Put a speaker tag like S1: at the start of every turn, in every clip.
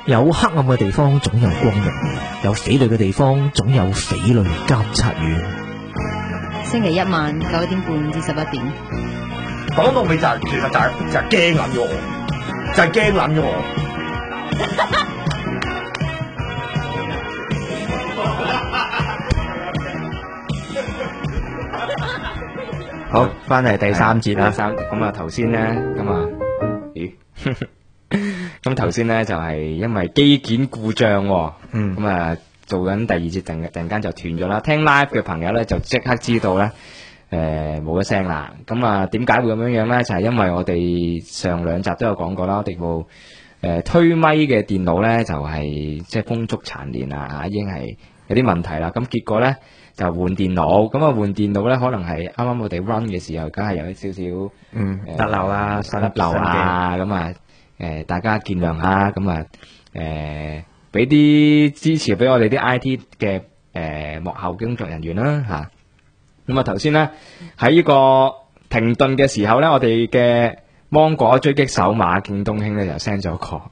S1: 有黑暗嘅地方總有光明，有匪類嘅地方總有匪類監察院。
S2: 星期一晚9點半至11點。
S3: 講到尾就係其實就係驚撚咗我，就係驚撚咗我。
S4: 好，翻嚟第三節啦。
S5: 咁啊頭先咧，咁頭先咧就係因為機件故障，咁啊做緊第二節，突然間就斷咗啦。聽 live 嘅朋友咧就即刻知道咧，冇咗聲啦。咁啊點解會咁樣樣咧？就係因為我哋上兩集都有講過啦，我哋部推咪嘅電腦咧就係即係風燭殘年啊，已經係有啲問題啦。咁結果咧就換電腦，咁啊換電腦咧可能係啱啱我哋 run 嘅時候，梗係有少少
S4: 甩漏啦，
S5: 甩漏啊，咁啊大家見諒下，咁啊俾啲支持俾我哋啲 IT 嘅幕後工作人員啦嚇。咁啊頭先咧喺呢個停頓嘅時候咧，我哋嘅芒果追擊手馬敬東兄咧就 send 咗個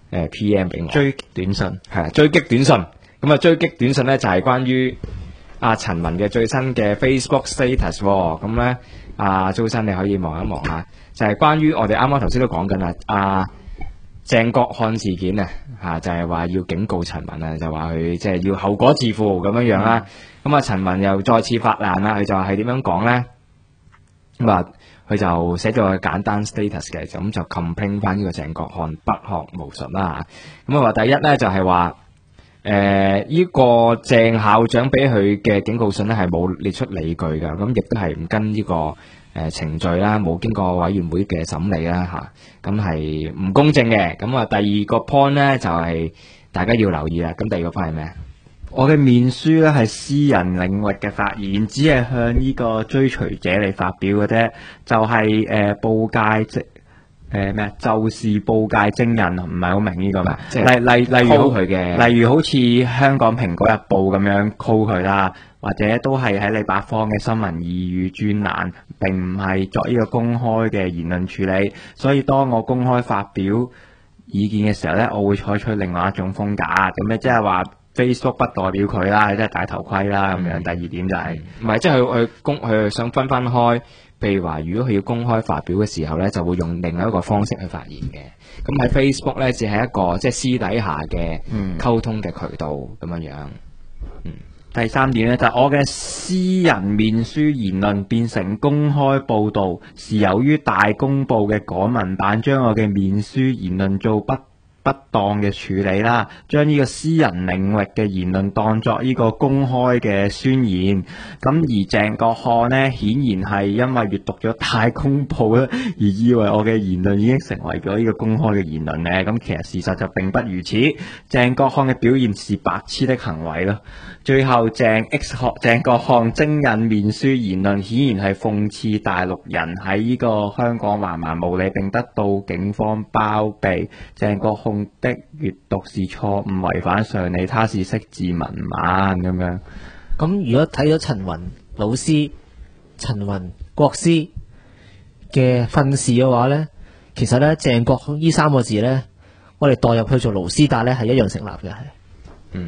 S5: PM 俾我，
S4: 追擊短信
S5: 係啊，追擊短信。咁啊追擊短信咧就係關於阿陳文嘅最新嘅 Facebook status 喎。咁咧阿周生你可以望一望下，就係關於我哋啱啱頭先都講緊啦，阿鄭國漢事件啊嚇，就係話要警告陳文啊，就話佢即係要後果自負咁樣樣啦。咁啊陳文又再次發難啦，佢就係點樣講咧？咁啊佢就寫咗個簡單 status 嘅，咁就 complain 翻呢個鄭國漢不學無術啦。咁啊話第一咧就係話呢個鄭校長俾佢嘅警告信咧係冇列出理據㗎，咁亦都係唔跟呢個程序啦，冇經過委員會嘅審理啦嚇，咁係唔公正嘅。咁啊第二個 point 咧就係大家要留意啦。咁第二個 point 係咩？
S4: 我嘅面書咧係私人領域嘅發言，只係向呢個追隨者嚟發表嘅啫，就係報界就是報界證人，唔係好明呢個咩？例如
S5: 佢嘅，
S4: 例如好似香港蘋果日報咁樣 call 佢啦，或者都係喺你百方嘅新聞二語專欄，並唔係作呢個公開嘅言論處理。所以當我公開發表意見嘅時候咧，我會採取另外一種風格，咁咧即係話 Facebook 不代表佢啦，即係戴頭盔啦咁樣。第二點就係
S5: 唔係即係佢想分開。譬如話，如果佢要公開發表嘅時候咧，就會用另外一個方式去發言嘅。咁喺 Facebook 咧，只係一個即係私底下嘅溝通嘅渠道咁樣樣。
S4: 第三點咧，就係我嘅私人面書言論變成公開報導，是由於大公報嘅港文版將我嘅面書言論做不當嘅處理啦，將呢個私人領域嘅言論當作呢個公開嘅宣言。咁而鄭國漢呢，顯然係因為閱讀咗大公報咧，而以為我嘅言論已經成為咗呢個公開嘅言論咧。咁其實事實就並不如此。鄭國漢嘅表現是白痴的行為咯。最後鄭國漢徵引面書言論，顯然係諷刺大陸人喺呢個香港橫蠻無理，並得到警方包庇。鄭國漢的閱讀是錯誤，違反常理，他是識字文盲咁樣。
S1: 咁如果睇咗陳雲老師、陳雲國師嘅訓示嘅話咧，其實咧鄭國呢三個字咧，我哋代入去做盧斯達咧係一樣成立嘅，係。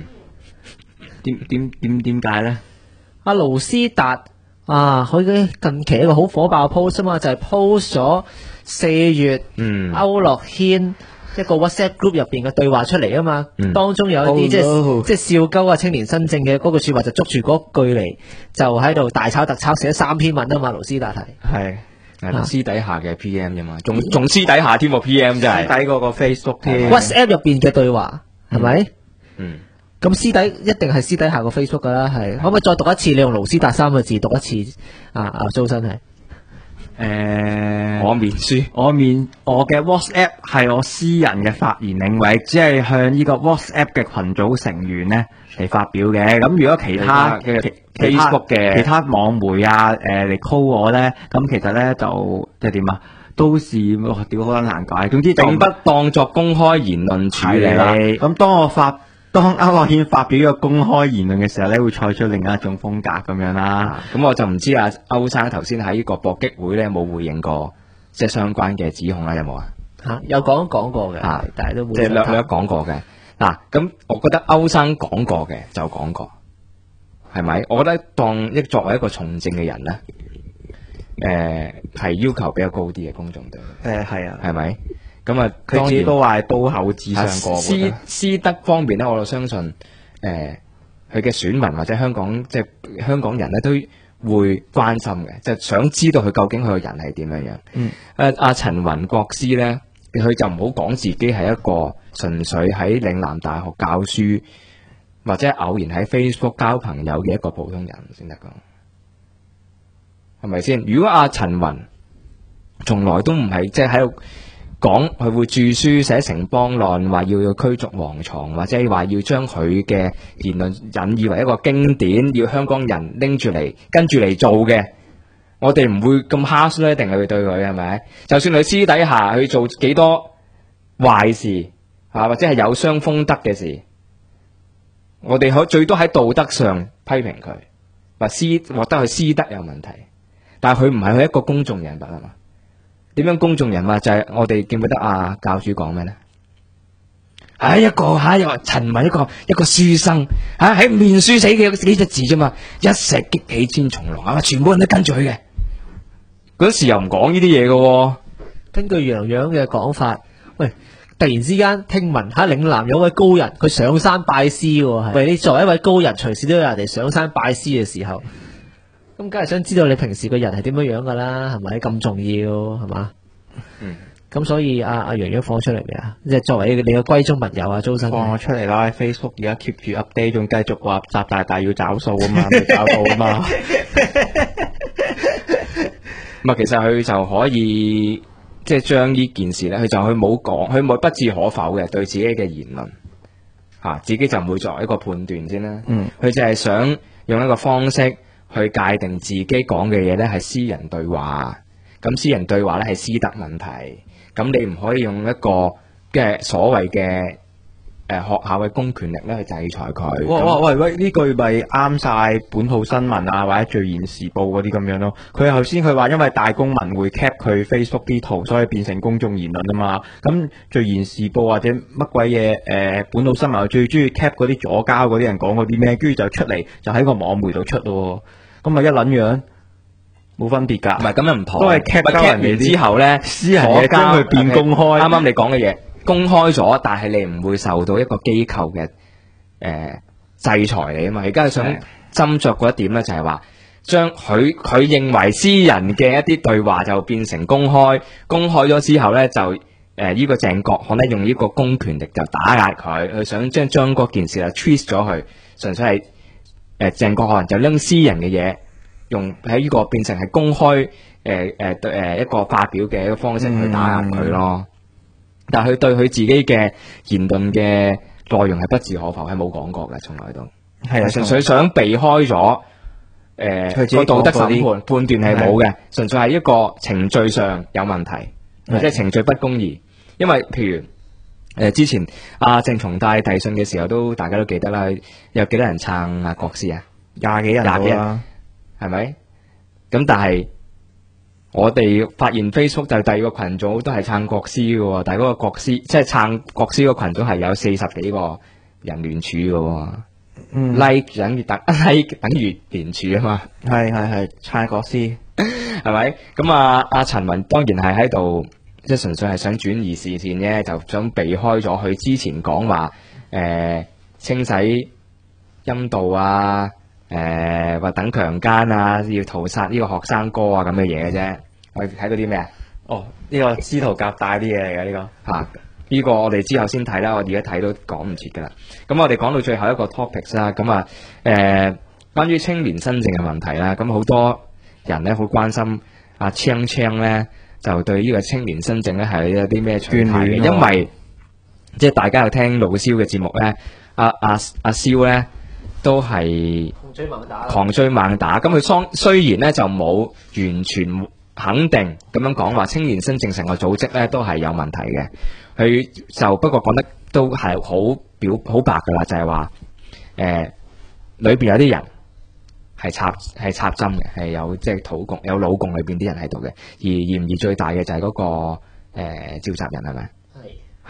S4: 點解咧？
S1: 阿盧斯達啊，佢嘅近期一個好火爆嘅 post 啊嘛，就係 post 咗4月區諾軒一個 WhatsApp group 入邊嘅對話出嚟啊嘛，當中有一啲即係笑鳩啊青年新政嘅嗰句說話就捉住嗰句嚟，就喺度大抄特抄寫咗3篇文啊嘛，盧斯達係
S5: 私底下嘅 PM 啫嘛，仲私底下添喎 PM 真係，
S4: 私底過個 Facebook 添
S1: WhatsApp 入邊嘅對話係咪？咁私底一定係私底下個 Facebook 噶啦，係可唔可以再讀一次？你用盧斯達3個字讀一次周生係。
S5: 我面書，
S4: 我嘅 WhatsApp 係我私人嘅發言領域，只係向呢個 WhatsApp 嘅群組成員咧嚟發表嘅。咁如果其他 Facebook 嘅其他網媒嚟 call 我咧，咁其實咧就即係點啊？都是屌好難解。總之
S5: 並不當作公開言論處理啦。
S4: 咁當區諾軒發表呢個公開言論嘅時候咧，會採取另一種風格咁樣啦。
S5: 咁我就唔知歐生頭先喺呢個搏擊會咧冇回應過即係相關嘅指控啦，有冇啊？
S1: 有講過嘅，但係都冇
S5: 即係略講過嘅。 嗱，咁我覺得歐生講過嘅就講過，係咪？我覺得作為一個從政嘅人咧，係要求比較高啲嘅公眾對佢。
S4: 係啊，
S5: 係咪？咁啊，
S4: 佢自己都話係刀口至上過嘅。
S5: 師德方面咧，我就相信佢嘅選民或者香港香港人咧都會關心嘅，就想知道佢究竟佢個人係點樣樣。阿陳雲國師咧，佢就唔好講自己係一個純粹喺嶺南大學教書，或者偶然喺 Facebook 交朋友嘅一個普通人先得講，係咪先？如果阿陳雲從來都唔係即係喺度講佢會著書寫城邦論，話要驅逐蝗蟲，或者話要將佢嘅言論引以為一個經典，要香港人拎住嚟跟住嚟做嘅，我哋唔會咁 harsh 咧，一定係去對佢係咪？就算佢私底下去做幾多壞事或者係有傷風德嘅事，我哋最多喺道德上批評佢，覺得佢私德有問題，但係佢唔係佢一個公眾人物係嘛？點樣公眾人物就係我哋記唔記得教主講咩咧？一個陳雲一個書生喺面書寫嘅幾隻字啫嘛，一石激起千重浪全部人都跟住佢嘅。嗰時又唔講呢啲嘢嘅。
S1: 根據楊洋嘅講法，喂，突然之間聽聞喺嶺南有位高人，佢上山拜師喎。喂，你作為一位高人，隨時都有人哋上山拜師嘅時候。咁梗係想知道你平時個人係點樣樣噶啦，係咪咁重要係嘛？咁所以阿楊洋放出嚟未啊？即係作為你嘅閨中密友周生
S4: 放咗出嚟啦。喺 Facebook 而家 keep 住 update，仲繼續話習大大要找數啊嘛，未找到啊嘛。
S5: 咁其實佢就可以即係將呢件事咧，佢冇講，佢冇不置可否嘅對自己嘅言論自己就唔會作為一個判斷先啦。佢就係想用一個方式去界定自己講嘅嘢咧係私人對話，咁私人對話咧係私德問題，咁你唔可以用一個嘅所謂嘅學校嘅公權力咧去制裁佢。
S4: 喂，呢句咪啱晒本土新聞啊，或者《聚言時報》嗰啲咁樣咯。佢頭先佢話因為大公民會 cap 佢 Facebook 啲圖，所以變成公眾言論啊嘛。咁《聚言時報》或者乜鬼嘢本土新聞最中意 cap 嗰啲左膠嗰啲人講嗰啲咩，跟住就出嚟就喺個網媒度出咯。咁咪一撚樣冇分別㗎。
S5: 唔係咁又唔同，
S4: 都係 cap 人哋
S5: 之後咧，
S4: 私人嘢將佢變公開。
S5: 啱啱你講嘅嘢公開咗，但係你唔會受到一個機構嘅制裁你啊嘛。而家想斟酌嗰一點咧，就係話將佢認為私人嘅一啲對話就變成公開，公開咗之後咧就呢個鄭國漢咧用呢個公權力就打壓佢，佢想將嗰件事啊 twist 咗佢，純粹係鄭國漢就將私人嘅嘢用喺呢個變成係公開一個發表嘅一個方式去打壓佢咯。但係佢對佢自己嘅言論嘅內容係不置可否，係冇講過嘅，從來都係純粹想避開咗個道德審判斷係冇嘅，純粹係一個程序上有問題，或者程序不公義。因為譬如之前鄭松泰遞信嘅時候都大家都記得啦，有幾多人撐國師啊？20幾人啦，係咪？咁但係我哋發現 Facebook 就第二個群組都係撐國師嘅喎，但係嗰個國師即係撐國師個群組係有40幾個人聯署嘅喎。like 等於聯署啊嘛。
S4: 係撐國師
S5: 係咪？咁阿陳雲當然係喺度，即係純粹係想轉移視線啫，就想避開咗佢之前講話清洗陰道啊。或等強姦啊，要屠殺呢個學生哥啊咁嘅嘢嘅啫。我哋睇到啲咩啊？
S4: 呢個司徒夾帶啲嘢嚟嘅呢個
S5: 呢個我哋之後先睇啦。我而家睇都講唔切噶啦。咁我哋講到最後一個 topic 啦。咁關於青年新政嘅問題啦。咁好多人咧好關心阿青咧，就對呢個青年新政咧係有啲咩取態嘅。因為即係大家有聽老蕭嘅節目咧，阿蕭咧都係狂追猛打，咁佢雖然咧就冇完全肯定咁樣講話青年新政成個組織咧都係有問題嘅，佢就不過講得都係好白噶啦，就係話裏邊有啲人係插針嘅，係有即係土共有老共裏邊啲人喺度嘅，而嫌疑最大嘅就係嗰個召集人係咪？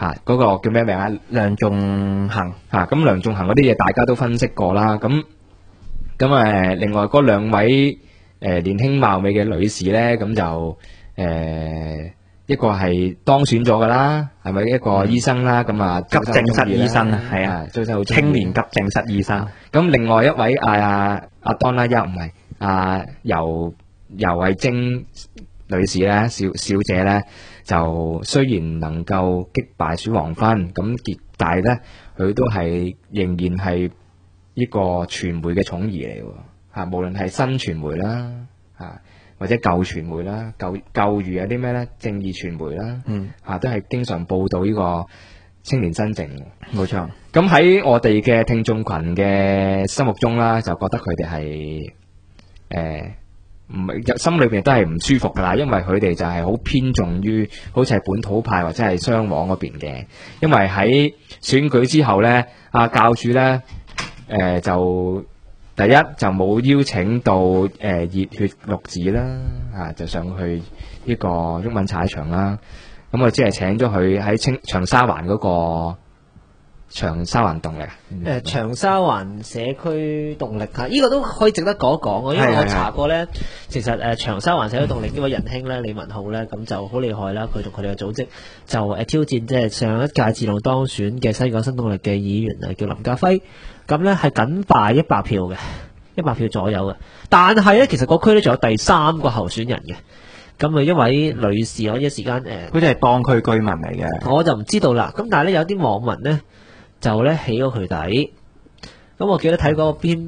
S5: 嗰個叫咩名啊？
S4: 梁仲恒
S5: 咁梁仲恒嗰啲嘢大家都分析過啦。咁另外嗰兩位年輕貌美嘅女士咧，咁就一個係當選咗噶啦，係咪一個醫生啦？咁啊，
S4: 急症室醫生啊，係啊，
S5: 周生好
S4: 青年急症室醫生。
S5: 咁另外一位阿當啦，唔係游蕙禎女士咧，小姐咧，就雖然能夠擊敗選黃芬，但係咧佢都係仍然係呢個傳媒嘅寵兒嚟喎，無論係新傳媒啦，或者舊傳媒啦，舊如有啲咩咧，正義傳媒啦，都係經常報導呢個青年新政。
S4: 冇錯。
S5: 咁喺我哋嘅聽眾群嘅心目中啦，就覺得佢哋係唔係心裏邊都係唔舒服噶啦，因為佢哋就係好偏重於好似係本土派或者係雙黃嗰邊嘅。因為喺選舉之後呢，教主呢，就第一就冇邀請到熱血六子啦，就上去呢個毓民踩場啦。咁我只係請咗佢喺長沙灣嗰個長沙灣動力
S1: 長沙灣社區動力呢個都可以值得講一講。因為我查過呢，其實長沙灣社區動力呢位仁兄呢，李文浩呢，咁就好厲害啦。佢同佢哋嘅組織就挑戰即係上一屆自動當選嘅西港新動力嘅議員叫林家輝，咁呢係僅敗100票嘅，100票左右嘅。但係呢，其實個區呢仲有第3個候選人嘅。咁一位女士，我一時間
S4: 好似係當區居民嚟嘅，
S1: 我就唔知道啦。咁但係呢，有啲網民呢，就咧起咗佢底，咁我記得睇嗰篇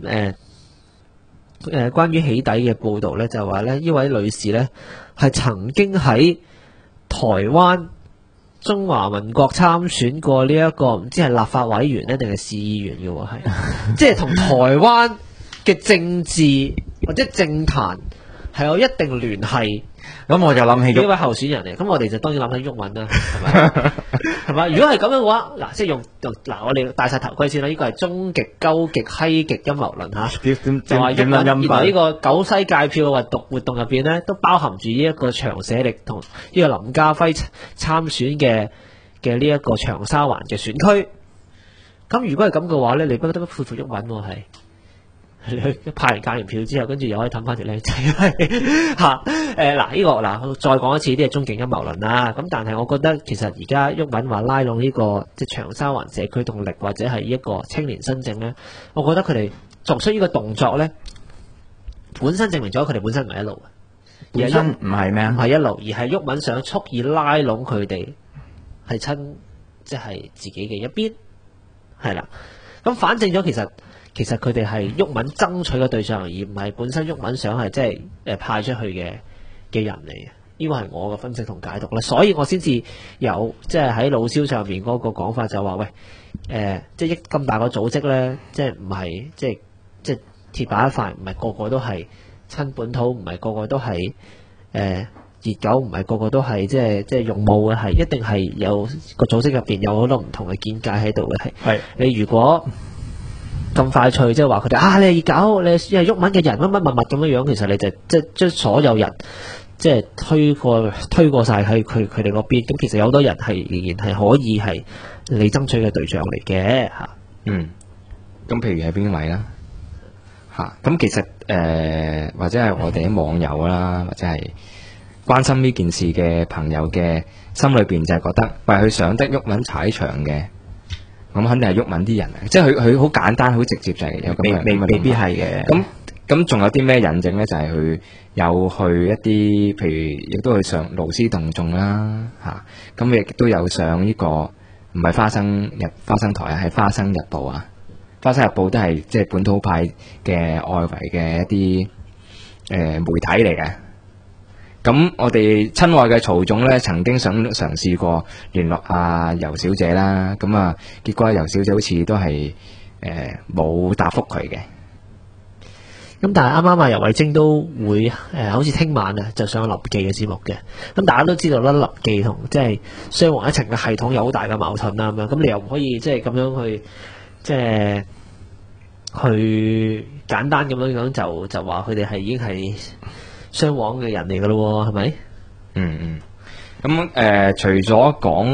S1: 關於起底嘅報導咧，就話咧呢位女士咧係曾經喺台灣中華民國參選過呢一個唔知係立法委員咧定係市議員嘅喎，係即係同台灣嘅政治或者政壇係有一定聯繫。
S4: 咁我就諗起
S1: 呢位候選人嚟，咁我哋就當然諗起毓民啦，係咪？係嘛？如果係咁樣嘅話，嗱，即係用我哋戴晒頭盔先啦。呢個係終極、鳩極、閪極陰謀論嚇，就話毓民原來呢個九西界票嘅活動入邊咧，都包含住呢一個長社力同呢個林家輝參選嘅呢一個長沙灣嘅選區。咁如果係咁嘅話咧，你不得不佩服毓民喎，係。你去派人戒完票之後，跟住又可以氹翻條靚仔嚇。再講一次，啲係終極陰謀論啦。咁但係我覺得其實而家毓民話拉攏呢個即係長沙灣社區動力或者係一個青年新政咧，我覺得佢哋作出呢個動作咧，本身證明咗佢哋本身唔係一路嘅，
S4: 本身唔係咩？
S1: 唔係一路，而係毓民想蓄意拉攏佢哋係即係自己嘅一邊，係啦。咁反正咗其實佢哋係毓民爭取嘅對象，而唔係本身毓民想係即係派出去嘅人嚟嘅。呢個係我嘅分析同解讀啦，所以我先至有即係喺老蕭上面嗰個講法就話喂，即係咁大個組織咧，即係唔係即係鐵板一塊，唔係個個都係親本土，唔係個個都係熱狗，唔係個個都係即係勇武嘅，係一定係有個組織入邊有好多唔同嘅見解喺度嘅，係你如果咁快脆，即係話佢哋你係熱狗，你係毓民嘅人乜乜物咁樣樣，其實你就即係將所有人即係推過晒喺佢哋嗰邊。咁其實有好多人係仍然係可以係你爭取嘅對象嚟嘅嚇。
S5: 咁譬如係邊位啦？咁其實或者係我哋啲網友啦，或者係關心呢件事嘅朋友嘅心裏邊就係覺得，喂，佢上得毓民踩場嘅。咁肯定係毓民啲人啊，即係佢好簡單好直接就係有咁嘅，
S4: 未必係嘅。
S5: 咁仲有啲咩引證咧？就係佢有去一啲，譬如亦都去上勞師動眾啦，咁亦都有上呢個唔係花生台啊，係花生日報啊。花生日報都係即係本土派嘅外圍嘅一啲媒體嚟嘅。咁我哋親愛嘅曹總咧，曾經想嘗試過聯絡阿游小姐啦，咁結果游小姐好似都係冇答覆佢嘅。
S1: 咁但係啱啱游蕙禎都會好似聽晚就上林記嘅節目嘅。咁大家都知道啦，林記同即係雙黃一層嘅系統有好大嘅矛盾啦，咁樣咁你又唔可以即係咁樣去即係去簡單咁樣就話佢哋係已經係雙黃嘅人嚟噶咯，係咪？
S5: 咁除咗講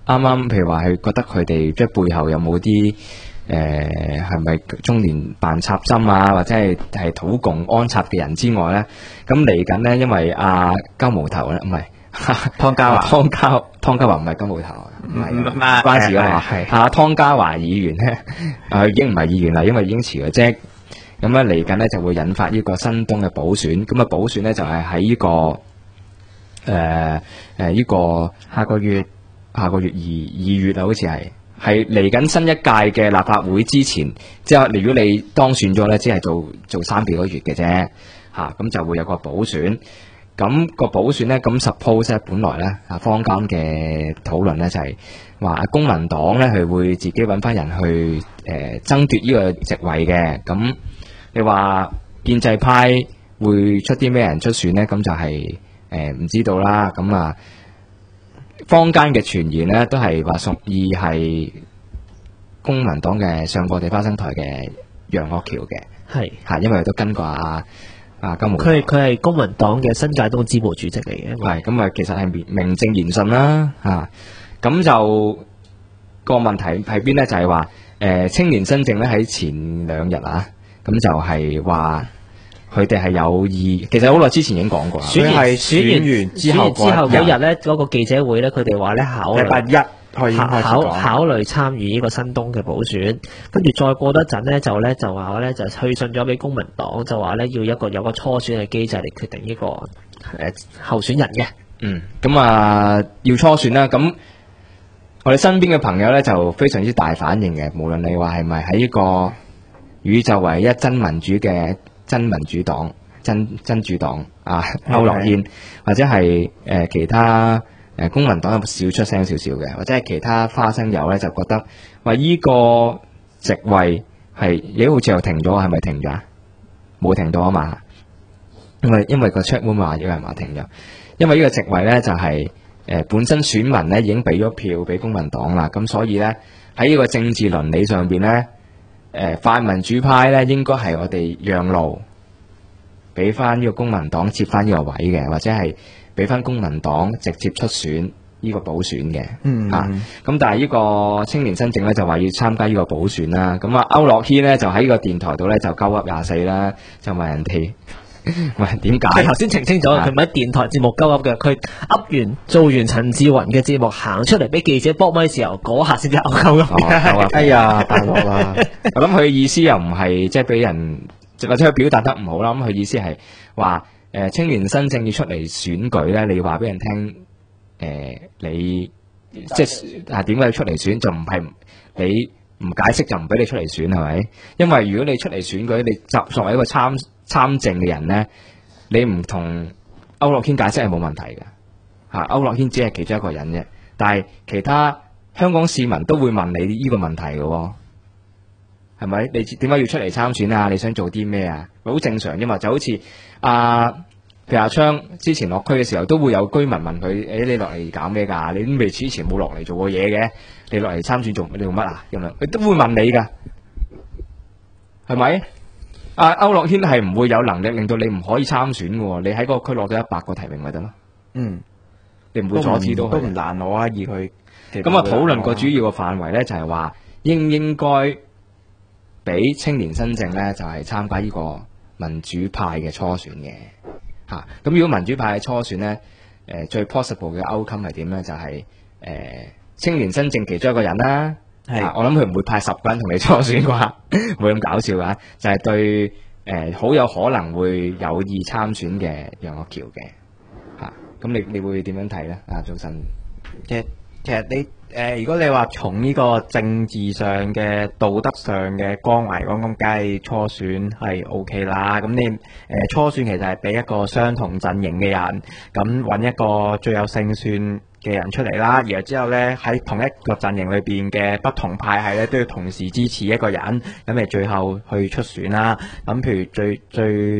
S5: 啱啱譬如話係覺得佢哋即係背後有冇啲係咪中聯辦插針啊，或者係土共安插嘅人之外咧，咁嚟緊咧，因為阿鳩毛頭咧唔係
S4: 湯家驊
S5: 湯家驊唔係鳩毛頭，唔係
S4: 唔
S5: 關事噶嘛。
S4: 係
S5: 湯家驊議員咧，已經唔係議員啦，因為已經辭咗職。咁咧嚟緊咧就會引發呢個新東嘅補選，咁啊補選咧就係喺呢個呢個
S4: 下個月
S5: 二月啊，好似係嚟緊新一屆嘅立法會之前，即係如果你當選咗咧，只係做3幾個月嘅啫，咁就會有個補選。咁個補選咧，咁 suppose 咧，本來咧坊間嘅討論咧就係話公民黨咧佢會自己揾翻人去爭奪呢個席位嘅。咁你話建制派會出啲咩人出選咧？咁就係唔知道啦。咁啊，坊間嘅傳言咧都係話屬意係公民黨嘅上過地花生台嘅楊岳橋嘅，
S1: 係
S5: 因為都跟過金毛。
S1: 佢係公民黨嘅新界東支部主席嚟嘅。
S5: 係咁啊，其實係名正言順啦咁就個問題喺邊咧？就係話青年新政咧喺前2日咁就係話佢哋係有意，其實好耐之前已經講過啦。
S1: 選完之後嗰日咧，嗰個記者會咧，佢哋話咧
S4: 禮拜1可以開始講
S1: 考慮參與呢個新東嘅補選，跟住再過多陣咧就話咧就去信咗俾公民黨，就話咧要有個初選嘅機制嚟決定呢個候選人嘅。
S5: 咁要初選啦。咁我哋身邊嘅朋友咧就非常之大反應嘅，無論你話係咪喺呢個宇宙唯一真民主嘅真民主黨、真主黨區諾軒，或者係其他公民黨少出聲少少嘅，或者係其他花生友咧就覺得話依個席位係好似又停咗，係咪停咗？冇停到啊嘛，因為個 check 會話有人話停咗，因為呢個席位咧就係本身選民咧已經俾咗票俾公民黨啦，咁所以咧喺呢個政治倫理上邊咧。泛民主派咧應該係我哋讓路，俾翻呢個公民黨接翻呢個位嘅，或者係俾翻公民黨直接出選呢個補選嘅。咁但係呢個青年新政咧就話要參加呢個補選啦。咁區諾軒咧就喺呢個電台度咧就鳩噏24啦，就問人哋喂點解？
S1: 佢頭先澄清咗，佢唔係喺電台節目鳩噏嘅，佢噏完做完陳志雲嘅節目，行出嚟俾記者搏咪時候，嗰下先至鳩噏。
S4: 哎呀，大鑊啦！
S5: 我諗佢嘅意思又唔係即係俾人，或者佢表達得唔好啦。咁佢意思係話青年新政要出嚟選舉咧，你要話俾人聽你即係點解要出嚟選，就唔係你唔解釋就唔俾你出嚟選係咪？因為如果你出嚟選舉，你作為一個參政嘅人咧，你唔同區諾軒解釋係冇問題嘅區諾軒只係其中一個人啫，但係其他香港市民都會問你呢個問題嘅喎，係咪？你點解要出嚟參選啊？你想做啲咩啊？好正常啫嘛，就好似譬如阿昌之前落區嘅時候，都會有居民問佢：你落嚟搞咩㗎？你都未之前冇落嚟做過嘢嘅，你落嚟參選做乜啊？咁樣佢都會問你㗎，係咪？區諾軒係唔會有能力令到你唔可以參選嘅喎，你喺嗰個區攞咗100個提名咪得咯。你唔會阻止到佢，
S4: 都唔難攞啊！以佢
S5: 咁討論個主要嘅範圍咧，就係話應唔應該俾青年新政咧，就係參加呢個民主派嘅初選嘅咁如果民主派嘅初選咧，最 possible 嘅 outcome 係點咧？就係青年新政其中一個人啦。我諗佢唔會派10個人同你初選啩，唔會咁搞笑㗎。就係對好有可能會有意參選嘅楊岳橋嘅咁你會點樣睇咧？早晨，
S4: 其實你如果你話從呢個政治上嘅道德上嘅光環講，咁梗係初選係 OK 啦。咁你初選其實係俾一個相同陣營嘅人，咁揾一個最有勝算嘅人出嚟啦，然後之後咧喺同一個陣營裏邊嘅不同派系咧都要同時支持一個人，咁咪最後去出選啦。咁譬如最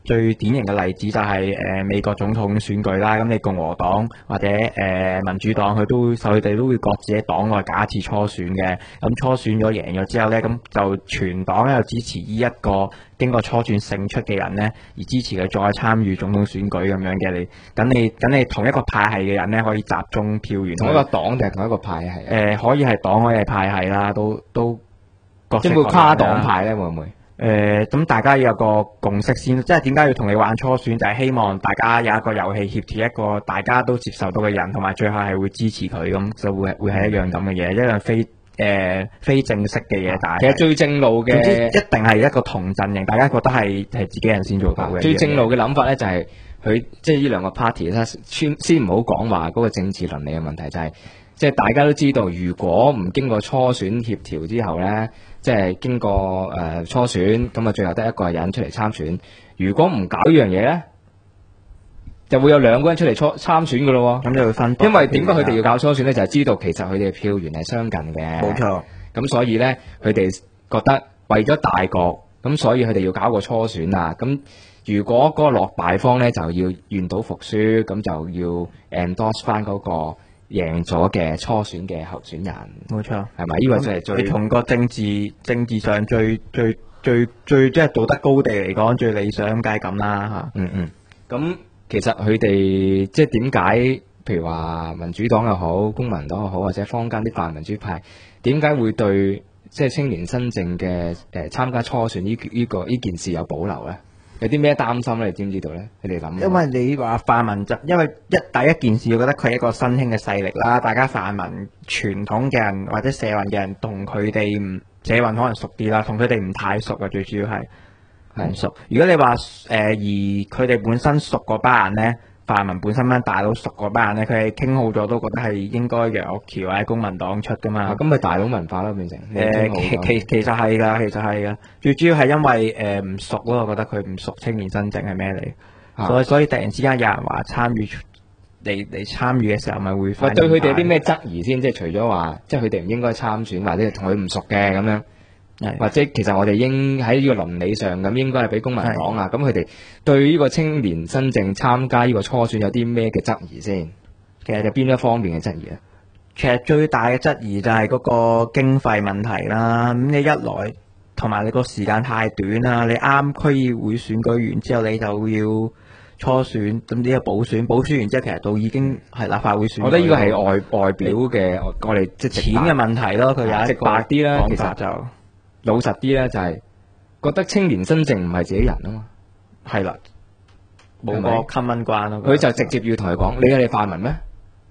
S4: 最典型嘅例子就係美國總統選舉啦，咁你共和黨或者民主黨佢哋都會各自喺黨內搞一次初選嘅，咁初選咗贏咗之後呢，咁就全黨咧就支持呢一個經過初選勝出嘅人呢，而支持佢再參與總統選舉咁樣嘅。你同一個派系嘅人呢，可以集中票源。
S5: 同一個黨定係同一個派系？
S4: 可以係黨，可以係派系啦，都各式各樣啦。
S5: 即係會跨黨派呢？會唔會？
S4: 咁大家要有個共識先，即係點解要同你玩初選？就係希望大家有一個遊戲協調一個大家都接受到嘅人，同埋最後係會支持佢，咁就會係一樣咁嘅嘢，一樣非正式嘅嘢。但係
S5: 其實最正路嘅，
S4: 一定係一個同陣營，大家覺得係自己人先做到嘅。
S5: 最正路嘅諗法咧，就係佢即係呢兩個 party 咧，先唔好講話嗰個政治倫理嘅問題，就係即係大家都知道，如果唔經過初選協調之後咧。即係經過初選，咁啊最後得一個人出嚟參選。如果唔搞呢樣嘢咧，就會有兩個人出嚟參選㗎咯喎。
S4: 咁就會分。
S5: 因為點解佢哋要搞初選咧？就係知道其實佢哋嘅票源係相近嘅。
S4: 冇錯。
S5: 咁所以咧，佢哋覺得為咗大局，咁所以佢哋要搞個初選啊。咁如果嗰個落敗方咧就要願賭服輸，咁就要 endorse 翻嗰個贏咗嘅初選嘅候選人，
S4: 冇錯，
S5: 係咪？呢個就係最
S4: 你從個政治上最即係道德高地嚟講，最理想梗係咁啦嚇。
S5: 咁其實佢哋即係點解？譬如話民主黨又好，公民黨又好，或者坊間啲泛民主派，點解會對即係青年新政嘅參加初選呢件事有保留咧？有啲咩擔心咧？你知唔知道咧？你哋諗？
S4: 因為你話泛民就因為第一件事，我覺得佢係一個新興嘅勢力啦。大家泛民傳統嘅人或者社運嘅人，同佢哋社運可能熟啲啦，同佢哋唔太熟啊。最主要係唔熟。如果你話而佢哋本身熟嗰班人咧，泛民本身班大佬熟嗰班人咧，佢哋傾好咗都覺得係應該楊岳橋或者公民黨出噶嘛。
S5: 咁咪大佬文化咯，變成
S4: 其實係㗎，最主要係因為唔熟咯，我覺得佢唔熟青年新政係咩嚟，所以突然之間有人話參與嚟參與嘅時候，咪會
S5: 對佢哋有啲咩質疑先？即係除咗話，即係佢哋唔應該參選，或者同佢唔熟嘅咁樣。或者其實我哋應喺呢個倫理上咁應該係俾公民黨啊，咁佢哋對呢個青年新政參加呢個初選有啲咩嘅質疑先？其實就邊一方面嘅質疑啊？
S4: 其實最大嘅質疑就係嗰個經費問題啦。咁你一來同埋你個時間太短啦，你啱區議會選舉完之後，你就要初選，咁呢個補選完之後，其實都已經係立法會選舉。
S5: 我覺得呢個係外表嘅，我哋即係
S4: 錢嘅問題咯。佢有
S5: 直白啲啦，其實
S4: 就
S5: 老實啲咧，就係覺得青年新政唔係自己人啊嘛，
S4: 係啦，冇個 common 關咯。
S5: 佢就直接要同佢講：你係泛民咩？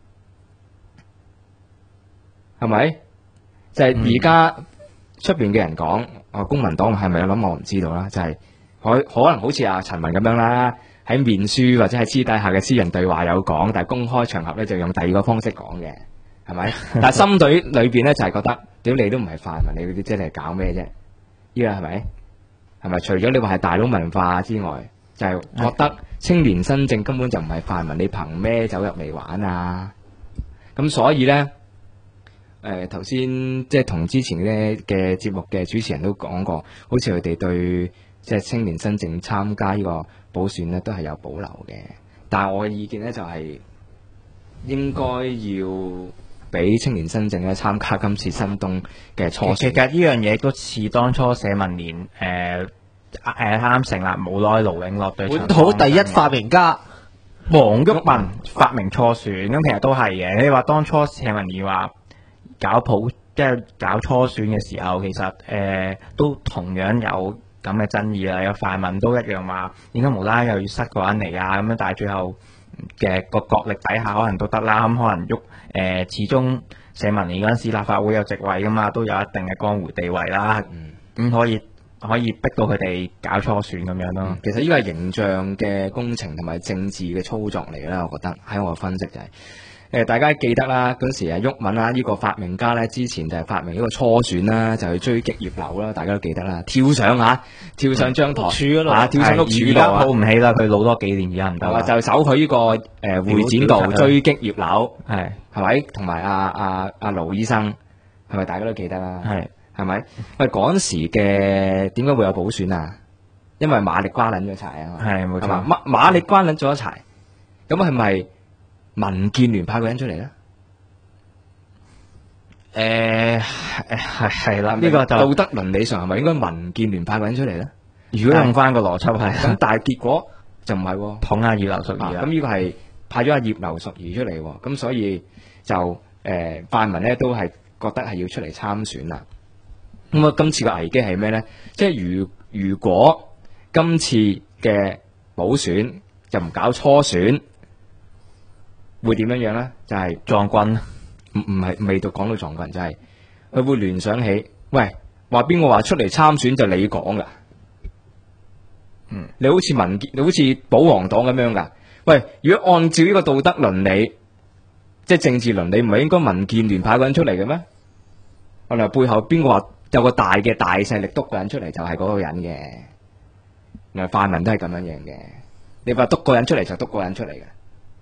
S5: 係咪？就係而家出邊嘅人講，公民黨係咪有諗？我唔知道啦。就係可能好似阿陳文咁樣啦，喺面書或者係私底下嘅私人對話有講，但係公開場合咧就用第二個方式講嘅。係咪？但係心隊裏邊咧就係覺得，屌你都唔係泛民，你嗰啲真係搞咩啫？呢個係咪？係咪？除咗你話係大佬文化之外，就係覺得青年新政根本就唔係泛民，你憑咩走入嚟玩啊？咁所以咧，頭先即係同之前咧嘅節目嘅主持人都講過，好似佢哋對即係青年新政參加呢個補選咧都係有保留嘅。但係我嘅意見咧就係應該要俾青年新政咧參加今次新東嘅初選。
S4: 其實呢樣嘢都似當初社民連啱啱成立冇耐，盧永樂對
S1: 本土第一發明家
S4: 黃毓民發明初選，咁其實都係嘅。你話當初社民連話即係搞初選嘅時候，其實都同樣有咁嘅爭議啦。有泛民都一樣話，點解無啦啦又要塞個人嚟啊？咁樣，但係最後嘅個角力底下可能都得啦。咁可能始終社民連嗰陣時立法會有席位噶嘛，都有一定嘅江湖地位啦。咁可以逼到佢哋搞初選咁樣咯。
S5: 其實呢個係形象嘅工程同埋政治嘅操作嚟啦，我覺得喺我嘅分析就係大家記得啦，嗰時毓民啦呢個發明家咧，之前就係發明呢個初選啦，就去追擊葉劉啦，大家都記得啦，跳上張台
S1: 柱嗰度
S5: 跳上屋柱
S4: 而家
S5: 度
S4: 抱唔起啦，佢老多幾年而家唔得啦。
S5: 就走佢呢個會展度追擊葉劉，
S4: 係
S5: 咪？同埋阿盧醫生，係咪大家都記得啦？
S4: 係。
S5: 係咪？喂，嗰陣時嘅點解會有補選啊？ 因為馬力瓜撚咗柴啊嘛，
S4: 係冇錯
S5: 係嘛，馬力瓜撚咗柴，咁係咪民建聯派個人出嚟咧？
S4: 係啦，呢個就
S5: 道德倫理上係咪應該民建聯派個人出嚟咧？
S4: 如果用翻個邏輯係
S5: 咁，但係結果就唔係喎。
S4: 捧下葉劉淑儀啦
S5: 咁。呢個係派咗阿葉劉淑儀出嚟喎，咁所以就泛民咧都係覺得係要出嚟參選啦。咁啊，今次嘅危機係咩咧？即係如果今次嘅補選就唔搞初選，會點樣樣咧？就係
S4: 撞軍
S5: 唔係未到講到撞棍，就係佢會聯想起，喂，話邊個話出嚟參選就你講噶？你好似你好似保皇黨咁樣噶？喂，如果按照呢個道德倫理，即係政治倫理，唔係應該民建聯派個人出嚟嘅咩？我哋背後邊個話有個大嘅大勢力督個人出嚟就係嗰個人嘅？原來泛民都係咁樣樣嘅。你話督個人出嚟就督個人出嚟嘅。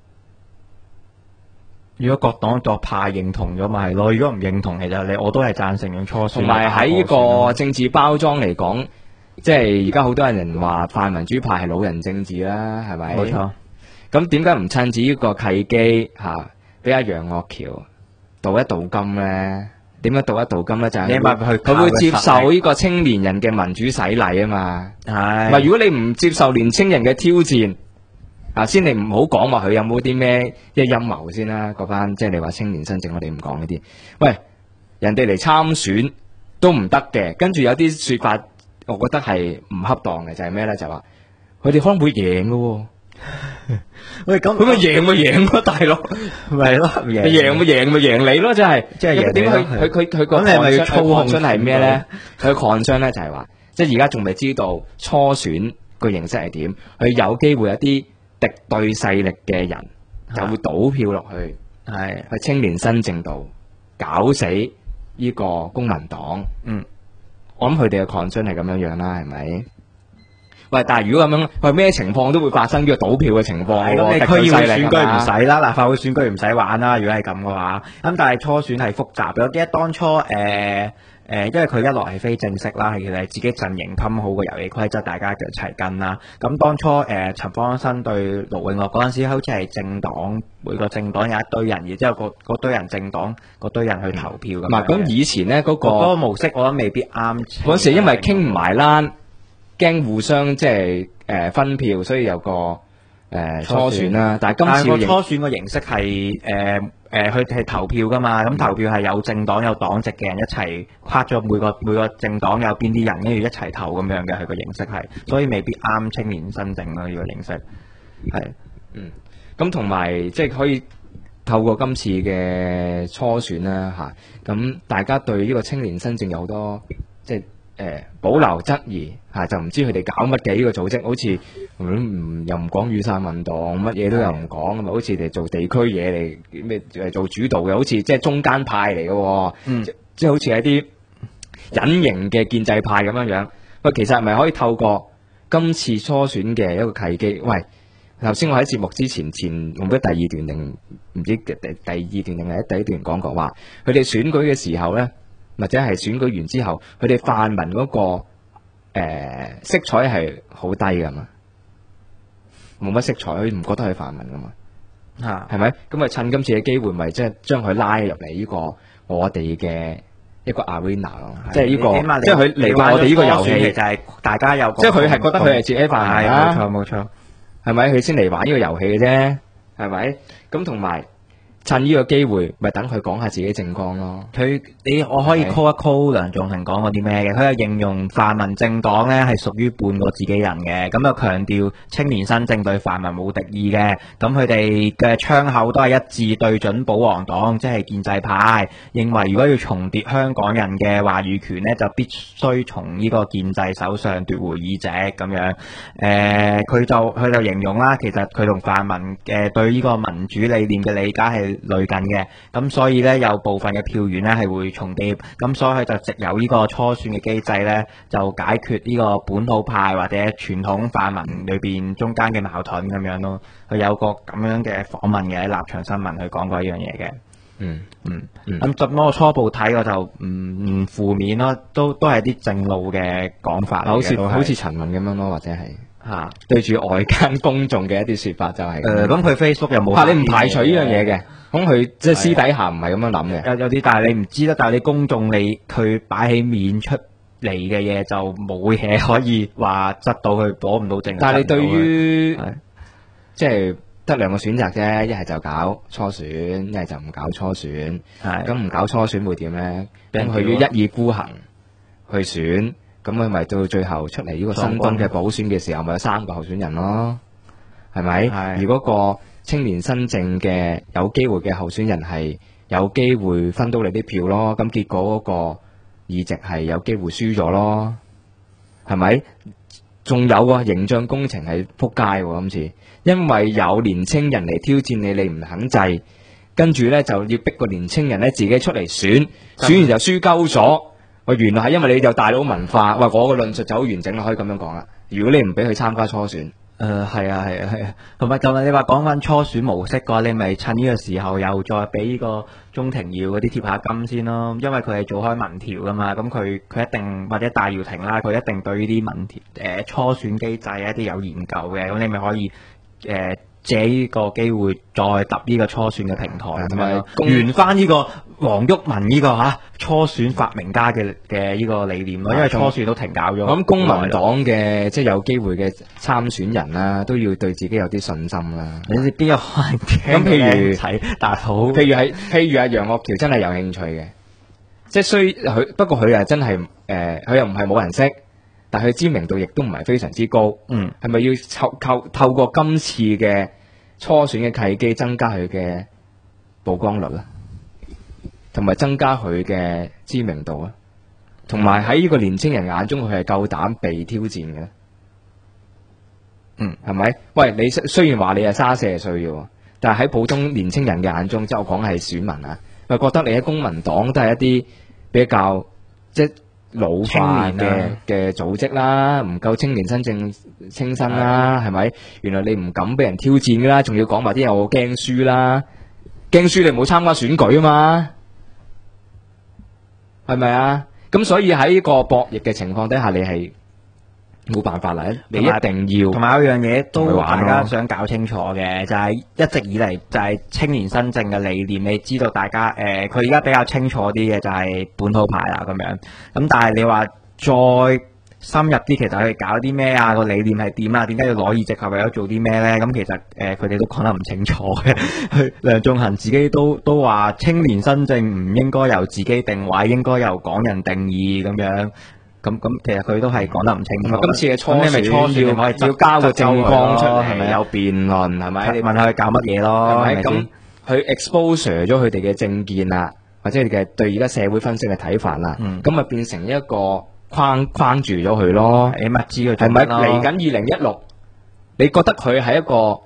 S4: 如果各黨各派認同咗咪係咯，如果唔認同，其實我都係贊成用初選。
S5: 同埋喺呢個政治包裝嚟講，即係而家好多人話泛民主派係老人政治啦，係咪？
S4: 冇錯。
S5: 咁點解唔趁住呢個契機嚇，俾阿楊岳橋鍍一鍍金咧？點樣鍍一鍍金咧？就係佢會接受呢個青年人嘅民主洗禮啊嘛。
S4: 係。
S5: 唔係如果你唔接受年青人嘅挑戰，先你唔好講話佢有冇啲咩一陰謀先啦。嗰班即係你話青年新政，我哋唔講呢啲。喂，人哋嚟參選都唔得嘅，跟住有啲説法，我覺得係唔恰當嘅，就係咩咧？就話佢哋可能會贏嘅喎。喂，咁咪贏咯，大佬，
S4: 咪咯，
S5: 贏咪贏你咯，即係
S4: 贏
S5: 點解佢個
S4: 你係咪要操控
S5: 係咩咧？佢抗商咧就係話，即係而家仲未知道初選個形式係點，佢有機會有啲敵對勢力嘅人就會倒票落去，
S4: 係
S5: 去青年新政度搞死呢個公民黨。我諗佢哋嘅抗商係咁樣樣啦，係咪？喂，但係如果咁樣，喂咩情況都會發生呢個倒票嘅情況喎。
S4: 咁你區議會選舉唔使啦，立法會選舉唔使玩啦。如果係咁嘅話，咁但係初選係複雜嘅。我記得當初因為佢一來係非正式啦，係其實係自己陣營冚好個遊戲規則，大家一齊跟啦。咁當初陳方安生對盧永樂嗰陣時，好似係政黨每個政黨有一堆人，然之後嗰堆人政黨嗰堆人去投票咁。
S5: 唔係咁以前咧嗰個
S4: 模式，我覺得未必啱。
S5: 嗰時因為傾唔埋欄。驚互相即係分票，所以有個初選啦。但係今次
S4: 初選個形式係佢係投票噶嘛，咁投票係有政黨有黨籍嘅人一齊跨咗每個政黨有邊啲人，跟住一齊投咁樣嘅，佢個形式係，所以未必啱青年新政咯呢個形式係。
S5: 咁同埋即係可以透過今次嘅初選啦嚇，咁大家對呢個青年新政有好多即係。保留質疑就唔知佢哋搞乜嘅呢個組織，好似又唔講雨傘運動，乜嘢都又唔講咁啊！好似哋做地區嘢嚟咩做主導嘅，好似即係中間派嚟嘅，即係好似一啲隱形嘅建制派咁樣樣。喂，其實係咪可以透過今次初選嘅一個契機？喂，頭先我喺節目之前我唔記得第二段定唔知第二段定係第一段講過話，佢哋選舉嘅時候咧。或者係選舉完之後，佢哋泛民嗰個色彩係好低噶嘛，冇乜色彩，佢唔覺得係泛民噶嘛，係咪？咁咪趁今次嘅機會，咪即係將佢拉入嚟呢個我哋嘅一個 arena 咯，即係呢個，即係佢嚟到我哋呢個遊戲，
S4: 就係大家有，
S5: 即係佢係覺得佢係自己泛民啦，
S4: 冇錯，
S5: 係咪？佢先嚟玩呢個遊戲嘅啫，係咪？咁同埋。趁呢個機會，咪等佢講下自己政綱咯。
S4: 我可以 call 一 call 梁頌恆講過啲咩嘅？佢係形容泛民政黨咧係屬於半個自己人嘅，咁就強調青年新政對泛民冇敵意嘅。咁佢哋嘅槍口都係一致對準保皇黨，即係建制派。認為如果要重奪香港人嘅話語權咧，就必須從呢個建制手上奪回議席咁樣。佢就形容啦，其實佢同泛民嘅對呢個民主理念嘅理解係類近嘅，咁所以咧有部分嘅票源咧係會重疊，咁所以佢就藉由呢個初選嘅機制咧，就解決呢個本土派或者傳統泛民裏邊中間嘅矛盾咁樣咯。佢有個咁樣嘅訪問嘅喺立場新聞，佢講過一樣嘢嘅。 咁我初步睇我就唔負面咯，都係啲正路嘅講法嚟嘅，
S5: 好似陳文咁樣咯，或者係對住外間公眾嘅一啲說法就係
S4: 咁佢 Facebook 又冇
S5: 你唔排除呢樣嘢嘅，咁佢即係私底下唔係咁樣諗嘅，
S4: 有啲，但係你唔知啦，但係你公眾佢擺起面出嚟嘅嘢就冇嘢可以話執到佢攞唔到證。
S5: 但係你對於即係得兩個選擇啫，一係就搞初選，一係就唔搞初選。咁唔搞初選會點咧？咁佢要一意孤行去選，咁佢咪到最後出嚟呢個新東嘅補選嘅時候，咪有3個候選人咯，係咪？如果個青年新政嘅有機會嘅候選人係有機會分到你啲票咯，咁結果嗰個議席係有機會輸咗咯，係咪？仲有個形象工程係撲街喎，今次因為有年青人嚟挑戰你，你唔肯制，跟住呢就要逼個年青人呢自己出嚟選，選完就輸鳩咗。原來係因為你有大佬文化，我個論述就好完整啦，可以咁樣講啦。如果你唔俾佢參加初選，
S4: 係啊，同埋你話講緊初選模式嘅話，你咪趁呢個時候又再俾呢個鍾庭耀嗰啲貼下金先咯，因為佢係做開民調噶嘛，咁佢一定或者戴耀廷啦，佢一定對呢啲民調初選機制一啲有研究嘅，咁你咪可以借呢個機會再揼呢個初選嘅平台，同埋圓翻呢個黃毓民呢個初選發明家嘅呢個理念咯，因為初選都停搞咗。
S5: 我諗公民黨嘅即係有機會嘅參選人啦，都要對自己有啲信心啦。
S4: 你哋邊有可能
S5: 咁譬如
S4: 睇大好？
S5: 譬如阿楊岳橋真係有興趣嘅，即係不過佢真係佢又唔係冇人識。但佢知名度亦都唔係非常之高，係咪要透過今次嘅初選嘅契機增加佢嘅曝光率咧，同埋增加佢嘅知名度咧，同埋喺呢個年青人眼中佢係夠膽被挑戰嘅咧，係咪？喂，你雖然話你係34歲嘅，但係喺普通年青人嘅眼中，即係我講係選民啊，咪覺得你喺公民黨都係一啲比較即係老化嘅組織啦，唔夠青年新政清新啦，係咪？原來你唔敢俾人挑戰噶啦，仲要講埋啲嘢，我驚輸啦，驚輸你唔好參加選舉啊嘛，係咪啊？咁所以喺呢個博弈嘅情況底下，你係冇辦法啦，你一定要。
S4: 同埋有樣嘢都大家想搞清楚嘅，就係一直以嚟就係青年新政嘅理念。你知道大家佢而家比較清楚啲嘅就係本土派啦咁樣。咁但係你話再深入啲，其實佢搞啲咩啊？個理念係點啊？點解要攞議席係為咗做啲咩咧？咁其實佢哋都講得唔清楚嘅。梁頌恆自己都話青年新政唔應該由自己定位，應該由港人定義咁樣。咁其實佢都係講得唔清楚。
S5: 今次嘅初選要交個政綱出嚟，係咪有辯論？係咪？
S4: 你問下佢搞乜嘢咯？
S5: 係咪咁？佢 expose 咗佢哋嘅政見啦，或者佢哋嘅對而家社會分析嘅睇法啦，咁咪變成一個框住咗佢咯。
S4: 你乜知佢
S5: 係咪嚟緊2016？你覺得佢係一個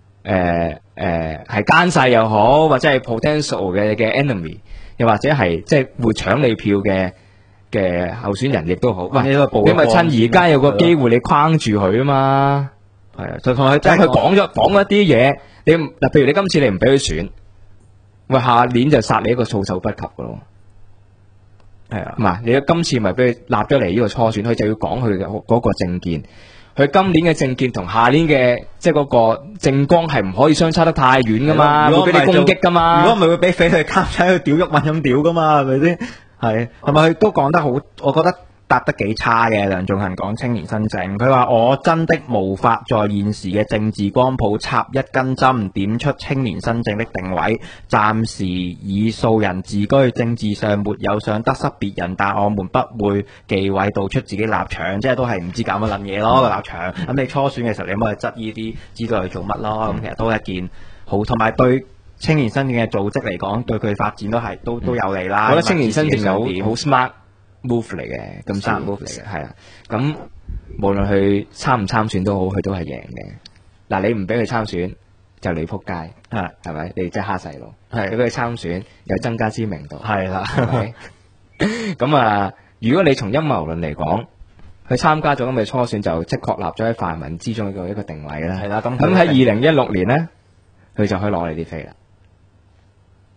S5: 係奸細又好，或者係 potential 嘅 enemy， 又或者係即係會搶你票嘅候選人亦都好，喂，你咪趁而家有個機會，你框住佢啊嘛，係啊，就同佢即係佢講一啲嘢，你嗱，譬如你今次你唔俾佢選，喂，下年就殺你一個措手不及噶咯，係啊，嗱，你今次咪俾佢立咗嚟呢個初選，佢就要講佢嘅嗰個政見，佢今年嘅政見同下年嘅即係嗰個政綱係唔可以相差得太遠噶嘛，會俾你攻擊噶嘛，
S4: 如果唔係會俾佢監睇佢屌鬱問咁屌噶嘛，係咪先？係，同埋佢都講得好，我覺得答得幾差嘅。梁頌恆講青年新政，佢話我真的無法在現時嘅政治光譜插一根針，點出青年新政的定位。暫時以素人自居，政治上沒有想得失別人，但我們不會忌諱道出自己立場，即係都係唔知搞乜撚嘢咯個立場。咁你初選嘅時候，你可以質疑啲，知道佢做乜咯。咁其實都係一件好，同埋對青年新政嘅組織嚟講，對佢發展都有利啦。
S5: 我覺得青年新政有好 smart move 嚟嘅，咁 smart move 嚟嘅，係啊。咁無論佢參唔參選都好，佢都係贏嘅。嗱，你唔俾佢參選，就你撲街，係咪？你即係蝦細路。係，俾佢參選又增加知名度，係啦，係咪？咁啊，如果你從陰謀論嚟講，佢參加咗咁嘅初選，就即係確立咗喺泛民之中一個定位啦。係啦，咁喺2016年咧，佢就可以攞你啲飛啦。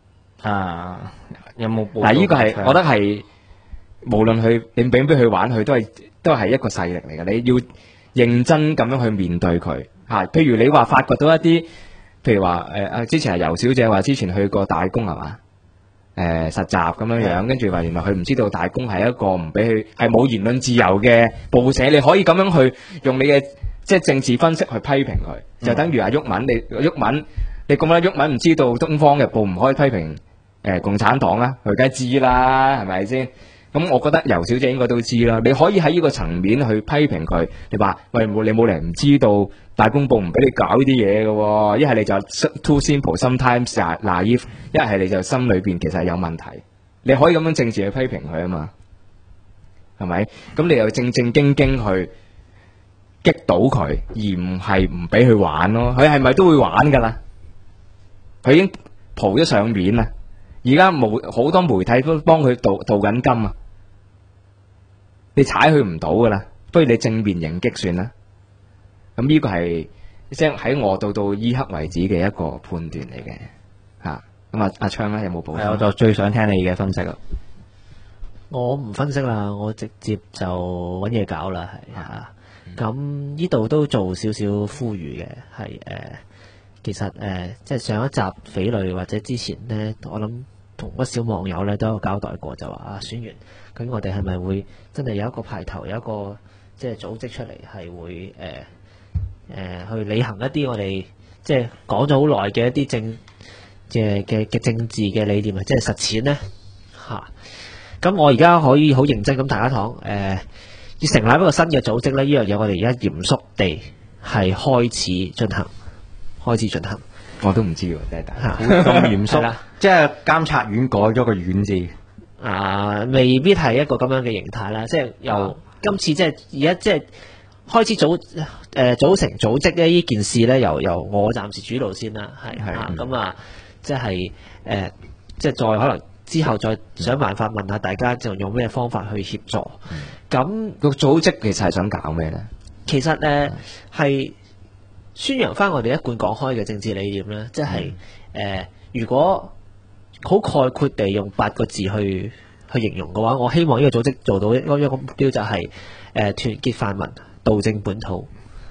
S4: 啊，有冇報道？
S5: 嗱，呢個係我覺得係無論佢你俾唔俾佢玩，佢都係一個勢力嚟嘅。你要認真咁樣去面對佢嚇。譬如你話發掘到一啲，譬如話之前係尤小姐話之前去過大公係嘛？實習咁樣樣，跟住話原來佢唔知道大公係一個唔俾佢係冇言論自由嘅報社，你可以咁樣去用你嘅即係政治分析去批評佢，就等於阿毓民，你覺得毓民唔知道《東方日報》唔可以批評共產黨啦，佢梗係知啦，係咪先？咁我覺得尤小姐應該都知啦。你可以喺呢個層面去批評佢，你話喂你冇理由唔知道大公報唔俾你搞呢啲嘢嘅喎，一係你就 too simple sometimes naive， 一係你就心裏邊其實係有問題。你可以咁樣政治去批評佢啊嘛，係咪？咁你又正正經經去擊倒佢，而唔係唔俾佢玩咯。佢係咪都會玩㗎啦？佢已經蒲咗上面啦，而家好多媒體都幫佢鍍緊金啊！你踩佢唔到㗎啦，不如你正面迎擊算啦。咁呢個係即係喺我到依刻為止嘅一個判斷嚟嘅嚇。咁阿昌咧有冇補充？
S4: 係，我就最想聽你嘅分析啦。
S1: 我唔分析啦，我直接就揾嘢搞啦，係嚇。咁呢度都做少少呼籲嘅，係其實即係上一集匪類或者之前呢，我諗同不少網友咧都有交代過，就話啊選完，究竟我哋係咪會真係有一個排頭，有一個即係組織出嚟，係會去履行一啲我哋即係講咗好耐嘅一啲嘅政治嘅理念啊，即係實踐咧嚇。咁我而家可以好認真咁大家講要成立一個新嘅組織咧，呢樣嘢我哋而家嚴肅地係開始進行。
S5: 我都唔知喎，真係大
S4: 咁嚴肅，即係監察院改咗個院字
S1: 未必係一個咁樣嘅形態啦。即係由今次即係而家即係開始組成組織咧，呢件事咧由我暫時主導先啦，係咁即係即係再可能之後再想辦法問下大家，就用咩方法去協助。咁
S5: 個組織其實係想搞咩咧？
S1: 其實係宣揚翻我哋一貫講開嘅政治理念啦，即係如果好概括地用8個字去形容嘅話，我希望呢個組織做到一個目標就係團結泛民，導正本土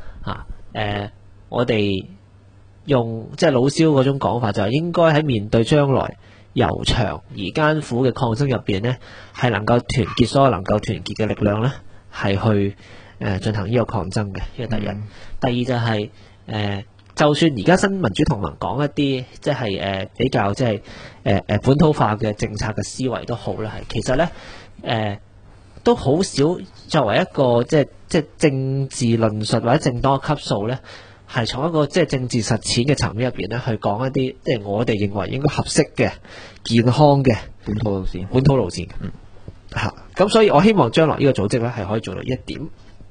S1: 我哋用即係老蕭嗰種講法，就係應該喺面對將來悠長而艱苦嘅抗爭入邊呢，係能夠團結所有能夠團結嘅力量呢，係去進行呢個抗爭嘅。呢個第一。第二就係就算而家新民主同盟講一啲即係比較即係本土化嘅政策嘅思維都好啦，係其實咧都好少作為一個即係政治論述或者政黨嘅級數咧，係從一個即係政治實踐嘅層面入邊咧去講一啲即係我哋認為應該合適嘅健康嘅
S4: 本土路線。
S1: 咁所以我希望將來呢個組織咧係可以做到一點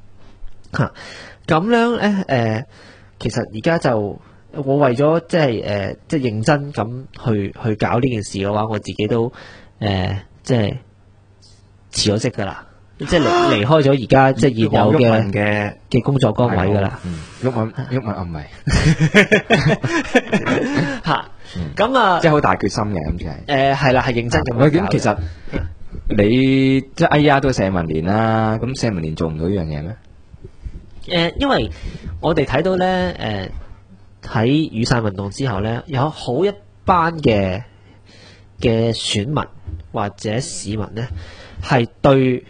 S1: 咁樣咧其實而家就我為咗即係認真咁去搞呢件事嘅話，我自己都即係辭咗職噶啦，即係離開咗而家即係現有嘅工作崗位噶啦。
S5: 毓民唔係
S1: 咁
S5: 即係好大決心嘅，咁就係
S1: 係啦，係認真咁。
S5: 咁其實你即係哎呀都社民連啦，咁社民連做唔到呢樣嘢咩？
S1: 因為我哋睇到咧，喺雨傘運動之後咧，有好一班嘅選民或者市民咧，係對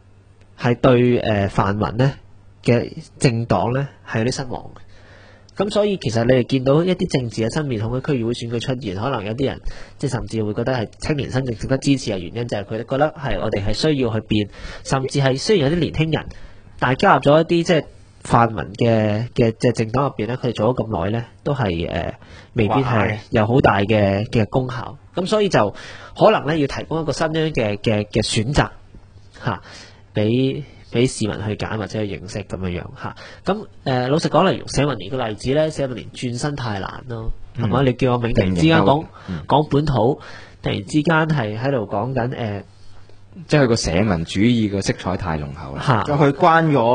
S1: 泛民咧嘅政黨咧係有啲失望嘅。咁所以其實你哋見到一啲政治嘅新面孔嘅區議會選舉出現，可能有啲人即係甚至會覺得係青年新政值得支持嘅原因，就係佢哋覺得係我哋係需要去變，甚至係雖然有啲年輕人，但係加入咗一啲即係泛民嘅政黨入邊咧，佢哋做咗咁耐咧，都係未必係有好大嘅功效。咁所以就可能咧要提供一個新樣嘅選擇俾市民去揀或者去認識咁樣嚇。咁老實講，例如社民連嘅例子咧，社民連轉身太難咯，係嘛？你叫我突然之間講本土，突然之間係喺度講緊即係佢個社民主義嘅色彩太濃厚啦。
S4: 就佢關咗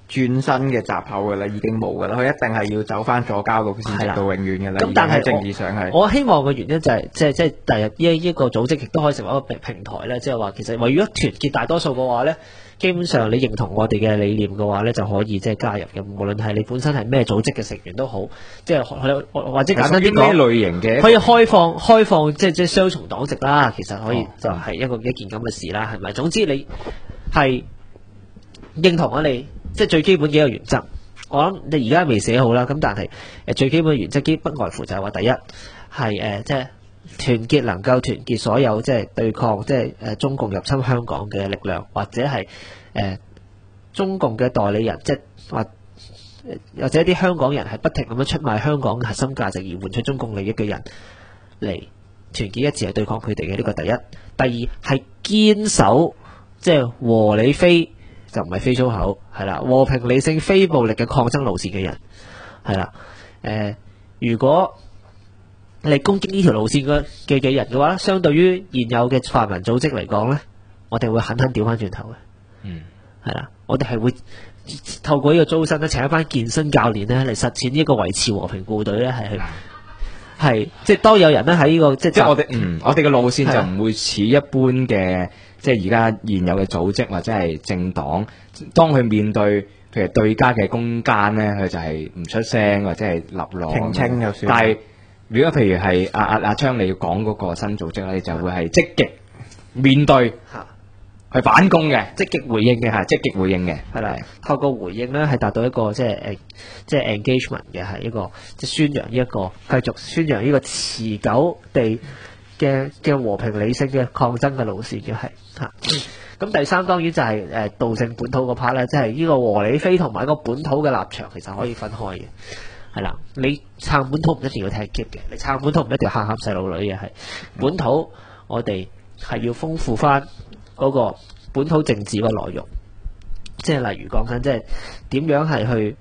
S4: 轉身嘅閘口噶啦，已經冇噶啦，佢一定係要走翻左膠路先直到永遠噶啦。
S1: 咁但係
S4: 已經喺政治上係
S1: 我希望嘅原因就係即係第日呢個組織亦都可以成為一個平台咧，即係話其實為咗團結大多數嘅話咧，基本上你認同我哋嘅理念嘅話咧，就可以即係加入嘅。無論係你本身係咩組織嘅成員都好，即係或者簡單啲講，
S5: 咩類型嘅
S1: 可以開放即係雙重黨籍啦。其實可以就係一件咁嘅事啦，係咪？總之你係認同我哋即係最基本幾個原則。我諗你而家未寫好啦，咁但係最基本嘅原則，不外乎就係話第一係即係團結能夠團結所有即係對抗即係中共入侵香港嘅力量，或者係中共嘅代理人，即係或者啲香港人係不停咁樣出賣香港核心價值而換取中共利益嘅人嚟團結一致係對抗佢哋嘅，呢個第一。第二係堅守即係和理非。就唔係非粗口，係啦，和平理性非暴力嘅抗爭路線嘅人，係啦，如果你攻擊呢條路線嘅人嘅話，相對於現有嘅泛民組織嚟講咧，我哋會狠狠調翻轉頭嘅，係啦，我哋係會透過呢個租身咧，請一班健身教練咧嚟實踐呢個維持和平部隊咧，係即係當有人咧喺呢個即係
S5: 我哋嘅路線就唔會似一般嘅。即係而家現有嘅組織或者係政黨，當佢面對譬如對家嘅攻堅咧，佢就係唔出聲或者係立落
S4: 平清就算。
S5: 但係如果譬如係阿昌你要講嗰個新組織咧，你就會係積極面對去反攻嘅，
S1: 積極回應嘅
S5: 係積極回應嘅，
S1: 係啦。透過回應咧，係達到一個即係 engagement 嘅，係一個即係宣揚呢一個繼續宣揚呢個持久地嘅和平理性嘅抗爭嘅路線嘅係嚇。咁第三當然就係道正本土嗰 part 咧，即係呢個和理非同埋個本土嘅立場其實可以分開嘅，係啦。你撐本土唔一定要踢擊嘅，你撐本土唔一定要蝦細路女嘅，係本土我哋係要豐富翻嗰個本土政治個內容，即係例如講緊即係點樣係去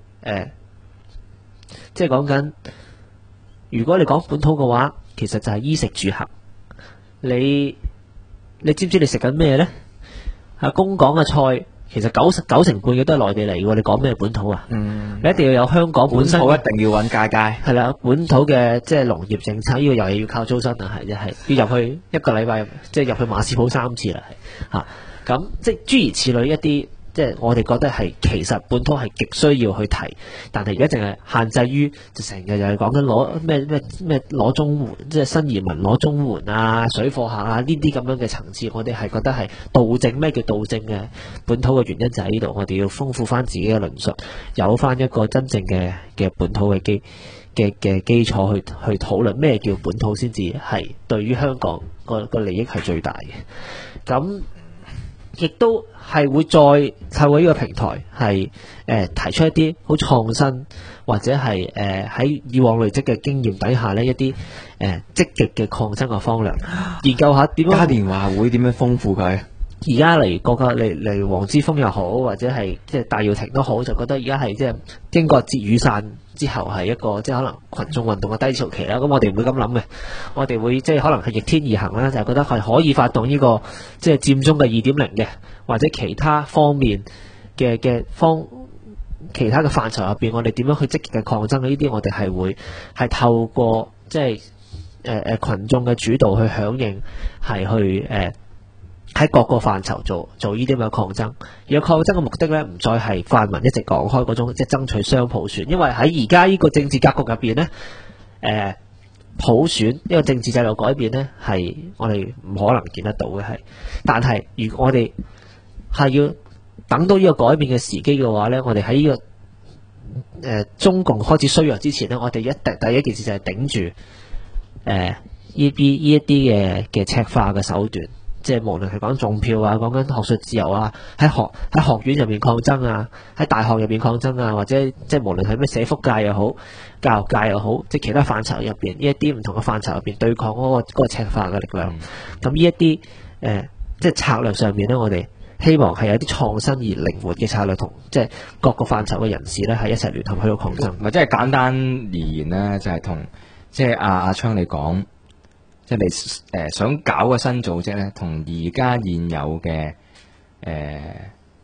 S1: 即係講緊如果你講本土嘅話，其實就係衣食住行。你知唔知你食緊咩咧？公港嘅菜其實九成半嘅都係內地嚟嘅，你講咩本土啊？你一定要有香港本身，
S4: 本土一定要揾街街。
S1: 係啦，本土嘅即係農業政策，呢個又係要靠租身啊，係要入去一個禮拜，即係入去馬屎鋪3次啦，係嚇。咁即係諸如此類一啲。即係我哋覺得係其實本土係極需要去提，但係而家淨係限制於就成日就係講緊攞咩攞綜援，即係新移民攞綜援啊、水貨客啊呢啲咁樣嘅層次，我哋係覺得係導正。咩叫導正嘅本土嘅原因就喺呢度，我哋要豐富翻自己嘅論述，有翻一個真正嘅本土嘅基礎去討論咩叫本土先至係對於香港個利益係最大嘅。咁亦都係會再透過呢個平台係提出一啲好創新或者係喺以往累積嘅經驗底下呢一啲積極嘅抗爭嘅方略，研究下點樣
S4: 嘉年華會點樣豐富佢。
S1: 而家嚟個嚟黃之鋒又好，或者係即係戴耀廷都好，就覺得而家係即係經過節雨傘之後係一個即係可能群眾運動嘅低潮期啦。咁我哋唔會咁諗嘅，我哋會即係可能係逆天而行啦，就係覺得係可以發動呢個即係佔中嘅2.0嘅，或者其他方面嘅其他嘅範疇入邊，我哋點樣去積極嘅抗爭呢啲我哋係會係透過即係群眾嘅主導去響應，係去喺各個範疇做呢啲咁嘅抗爭，而抗爭嘅目的咧，唔再係泛民一直講開嗰種即係爭取雙普選，因為喺而家呢個政治格局入邊咧，普選呢個政治制度改變咧，係我哋唔可能見得到嘅係。但係如果我哋係要等到呢個改變嘅時機嘅話咧，我哋喺呢個中共開始衰弱之前咧，我哋第一件事就係頂住呢一啲嘅赤化嘅手段。即係無論係講種票啊，講緊學術自由啊，喺學院入面抗爭啊，喺大學入面抗爭啊，或者即係無論係咩社福界又好，教育界又好，即係其他範疇入邊呢一啲唔同嘅範疇入邊對抗嗰個赤化嘅力量。咁呢一啲即係策略上面咧，我哋希望係有啲創新而靈活嘅策略，同即係各個範疇嘅人士咧係一齊聯合去到抗爭。
S5: 或者係簡單而言咧，就係同即係阿昌你講。即係你想搞個新組織咧，同而家現有嘅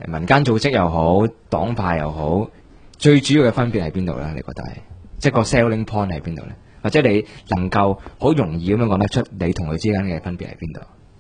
S5: 民間組織又好，黨派又好，最主要嘅分別喺邊度咧？你覺得係即係個 selling point 喺邊度咧？或者你能夠好容易咁樣講得出你同佢之間嘅分別喺邊度？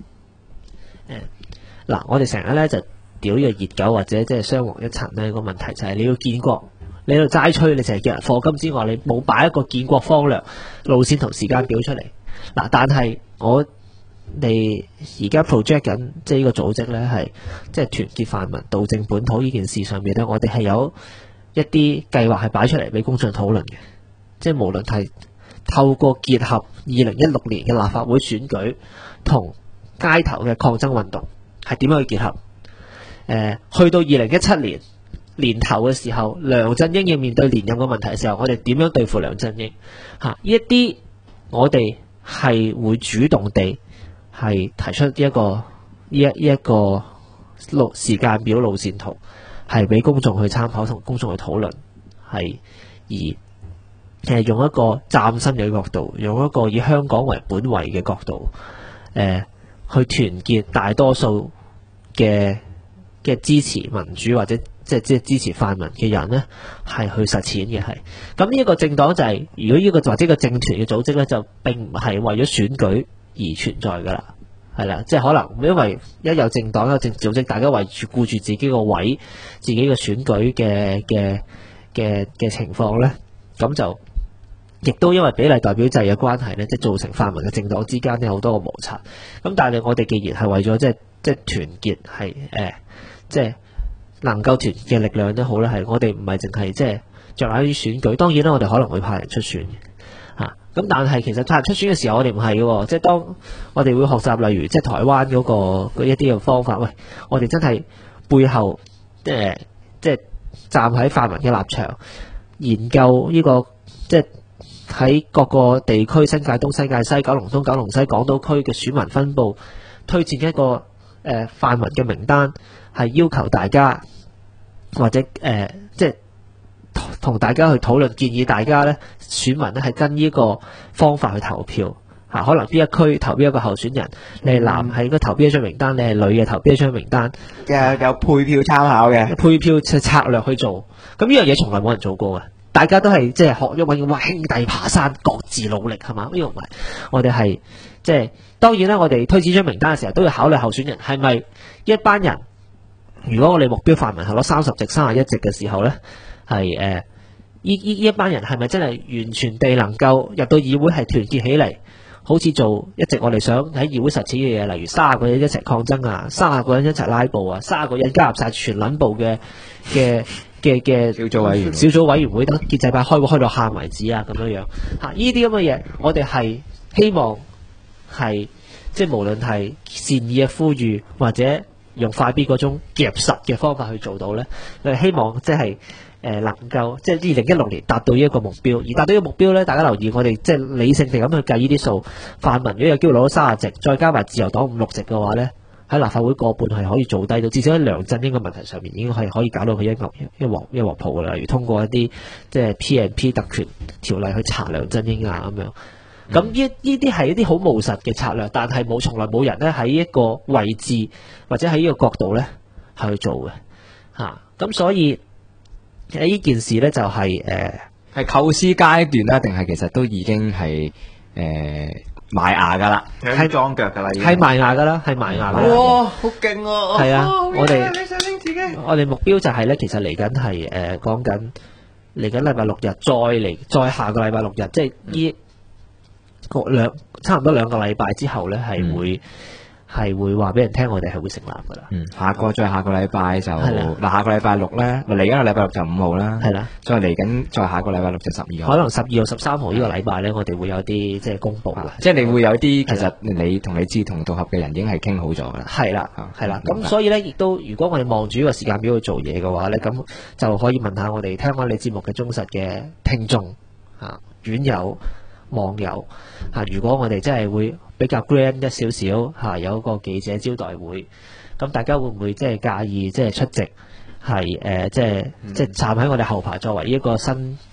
S1: 嗱，我哋成日咧就屌呢個熱狗或者即係雙黃一層咧，個問題就係你要建國，你喺度齋吹，你淨係叫人課金之外，你冇擺一個建國方略路線同時間表出嚟。嗱，但係我哋而家 project 緊即係呢個組織咧，係即係團結泛民、導正本土呢件事上面咧，我哋係有一啲計劃係擺出嚟俾公眾討論嘅，即係無論係透過結合2016年嘅立法會選舉同街頭嘅抗爭運動係點樣去結合？去到2017年年頭嘅時候，梁振英要面對連任嘅問題嘅時候，我哋點樣對付梁振英？呢一啲我哋係會主動地係提出一個時間表路線圖，係俾公眾去參考同公眾去討論，係而用一個嶄新嘅角度，用一個以香港為本位嘅角度，去團結大多數嘅支持民主或者即係支持泛民嘅人呢，係去實踐嘅係。咁呢一個政黨就係、如果呢個或者個政團嘅組織呢，就並唔係為咗選舉而存在㗎啦，係啦，即係可能因為一有政黨有政治組織，大家為住顧住自己個位、自己嘅選舉嘅情況呢，咁就亦都因為比例代表制嘅關係呢，即係造成泛民嘅政黨之間有好多個摩擦。咁但係我哋既然係為咗即係團結係即係能夠團結嘅力量都好咧，係我哋唔係淨係即係着眼於選舉。當然啦，我哋可能會派人出選嘅咁但係其實派人出選嘅時候，我哋唔係嘅，即係當我哋會學習，例如即係台灣嗰一啲嘅方法。喂，我哋真係背後即係站喺泛民嘅立場，研究呢個即係喺各個地區，新界東、新界西、九龍東、九龍西、港島區嘅選民分佈，推薦一個泛民嘅名單，係要求大家或者即係同大家去討論，建議大家咧選民咧係跟呢個方法去投票可能邊一區投邊一個候選人，你係男係應該投邊一張名單，你係女嘅投邊一張名單，
S4: 有配票參考嘅
S1: 配票策略去做。咁呢樣嘢從來冇人做過嘅，大家都係即係學咗揾話兄弟爬山，各自努力係嘛？呢個唔係，我哋係即係當然啦，我哋推薦張名單嘅時候都要考慮候選人係咪一班人。如果我哋目標泛民係攞30席、31席嘅時候咧，係呢一班人係咪真係完全地能夠入到議會係團結起嚟，好似做一直我哋想喺議會實踐嘅嘢，例如30個人一齊抗爭啊，30個人一齊拉布啊，30個人加入晒全撚部嘅
S5: 小組委員會
S1: 等建制派開會開到喊為止啊，咁樣樣呢啲咁嘅嘢，我哋係希望係即係無論係善意嘅呼籲或者用快必嗰種夾實嘅方法去做到呢，希望即係能夠即係2016年達到呢一個目標，而達到呢個目標呢，大家留意我哋即係理性地咁去計呢啲數，泛民如果有機會攞到30席，再加埋自由黨5-6席嘅話呢，喺立法會過半係可以做低到，至少喺梁振英嘅問題上面已經係可以搞到佢一鑊泡噶啦，例如通過一啲即係 P&P 特權條例去查梁振英啊咁樣。咁呢啲係一啲好務實嘅策略，但係從來冇人咧喺一個位置或者喺呢個角度咧係去做嘅咁所以呢件事咧就係
S5: 係構思階段啦，定係其實都已經係埋牙噶啦，
S4: 係裝腳噶啦，
S1: 係埋牙噶啦，係埋牙㗎啦。
S4: 哇，好勁啊！
S1: 係啊，
S4: 我哋
S1: 目標就係咧，其實嚟緊係講緊嚟緊禮拜6日，再下個禮拜6日，即係呢差唔多2個禮拜之後咧，係會話俾人聽，我哋係會成立噶啦。
S5: 再下個禮拜就下個禮拜6咧，嚟緊個禮拜6就5號啦。係啦，再嚟緊再下個禮拜6就12號。可能12號、13號呢個禮拜咧，我哋會有啲即係公佈啦。即係你會有啲其實你同你志同道合嘅人已經係傾好咗噶啦。係啦，咁所以咧，亦都如果我哋望住呢個時間表去做嘢嘅話咧，咁就可以問下我哋聽我哋節目嘅忠實嘅聽眾院友、網友如果我哋真係會比較 grand 一少少有一個記者招待會，咁大家會唔會即係介意即係出席？係即係站喺我哋後排作為一個新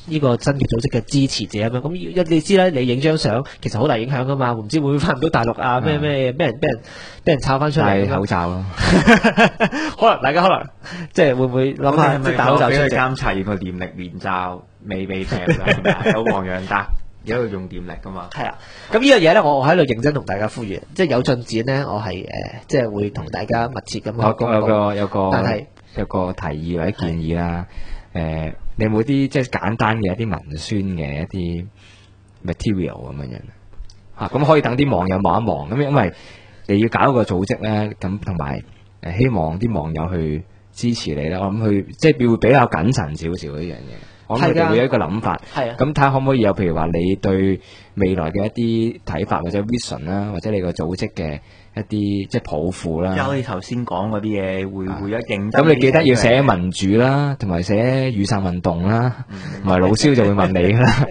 S1: 呢個新嘅組織嘅支持者咁樣。咁你知啦，你影張相其實好大影響噶嘛，唔知會唔會翻唔到大陸啊？咩俾人抄翻出嚟？
S5: 戴口罩咯，
S1: 可能大家即係會唔會諗下即係戴口罩出席？
S4: 監察個電力面罩未踢啦，有黃洋達而家用電力噶嘛？
S1: 係啊，咁呢樣嘢咧，我喺度認真同大家呼籲，即係有進展咧，我係即係會同大家密切咁去公佈。但係
S5: 有個提議或者建議啦。你有冇啲即係簡單嘅一啲文宣嘅一啲 material 咁樣嚇？咁可以等啲網友望一望。咁因為你要搞一個組織咧，咁同埋希望啲網友去支持你啦。我諗佢即係會比較謹慎少少呢樣嘢。我諗佢哋會有一個諗法。係啊。咁睇下可唔可以有譬如話你對未來嘅一啲睇法或者 vision 啦，或者你個組織嘅一啲即係抱負啦。
S4: 即係好似頭先講嗰啲嘢，會一認真。
S5: 咁你記得要寫民主啦，同埋寫雨傘運動啦，同埋老蕭就會問你啦。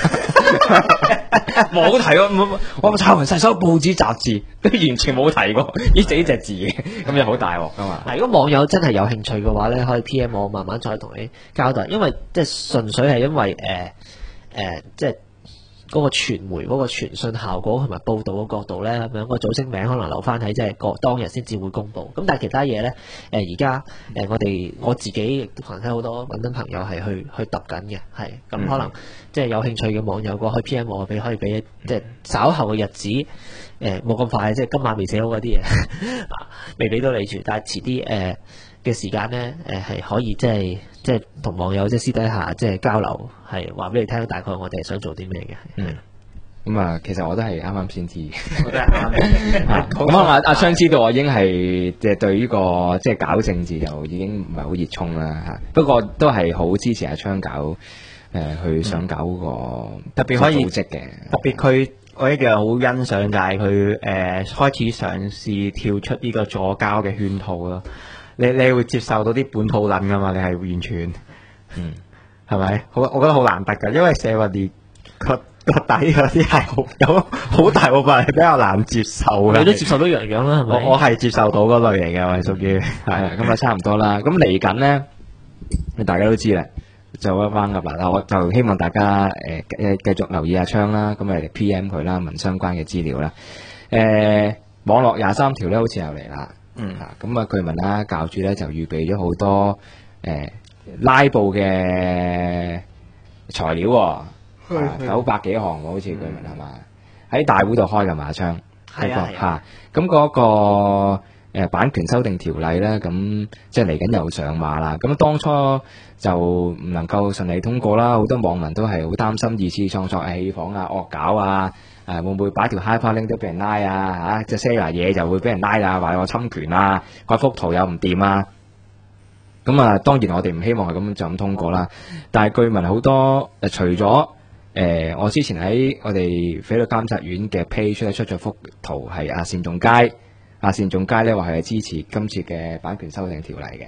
S5: 冇提過，我抄完晒所有報紙雜誌，都完全冇提過呢隻字嘅，咁就好大鑊噶嘛。
S1: 如果網友真係有興趣嘅話咧，可以 PM 我，慢慢再同你交代。因為即係純粹係因為即係嗰個傳媒嗰個傳訊效果同埋報導嘅角度咧，咁樣個組織名可能留翻喺即係當日先至會公佈。咁但係其他嘢咧，而家我自己亦都同好多揾緊朋友係去揼緊嘅，係咁可能即係有興趣嘅網友過去 PM 我，可以俾即係稍後嘅日子冇咁快，即係今晚未寫好嗰啲嘢，未俾到你住，但係遲啲嘅時間咧，係可以即係同網友即係私底下即係交流，係話俾你聽，大概我哋係想做啲咩嘅。
S5: 咁啊，其實我都係啱啱先知，
S4: 我都係啱。
S5: 咁阿昌知道我已經係即係對呢個即係搞政治就已經唔係好熱衷啦嚇。不過都係好支持阿昌搞去想搞嗰個
S4: 特別可以
S5: 組織嘅。
S4: 特別佢我一樣好欣賞就係佢開始嘗試跳出呢個左膠嘅圈套咯。你會接受到啲本土撚噶嘛？你係完全，係咪？我覺得好難得㗎，因為社運連個底嗰啲係有好大部分係比較難接受嘅。
S1: 你都接受到樣樣啦，係咪？
S4: 我係接受到嗰類型嘅，我係屬於
S5: 係咁啊，差唔多啦。咁嚟緊咧，大家都知啦，就一班㗎啦。我就希望大家繼續留意阿昌啦，咁嚟 PM 佢啦，問相關嘅資料啦。網絡23條咧，好似又嚟啦。咁啊，據聞啦，教主咧就預備咗好多拉布嘅材料，900幾項喎，好似據聞係嘛？喺大會度開㗎嘛，阿昌。係啊。咁嗰個版權修訂條例咧，咁即係嚟緊又上馬啦。咁當初就唔能夠順利通過啦，好多網民都係好擔心二次創作戲仿啊、惡搞啊。會唔會擺條 hyperlink 都俾人拉啊？即係 share 嘢就會俾人拉啊，話我侵權啊，嗰幅圖又唔掂啊。咁啊，當然我哋唔希望係咁就咁通過啦。但係據聞好多除咗我之前喺我哋菲律監察院嘅 page 咧出咗幅圖係阿單仲偕，阿單仲偕咧話係支持今次嘅版權修訂條例嘅。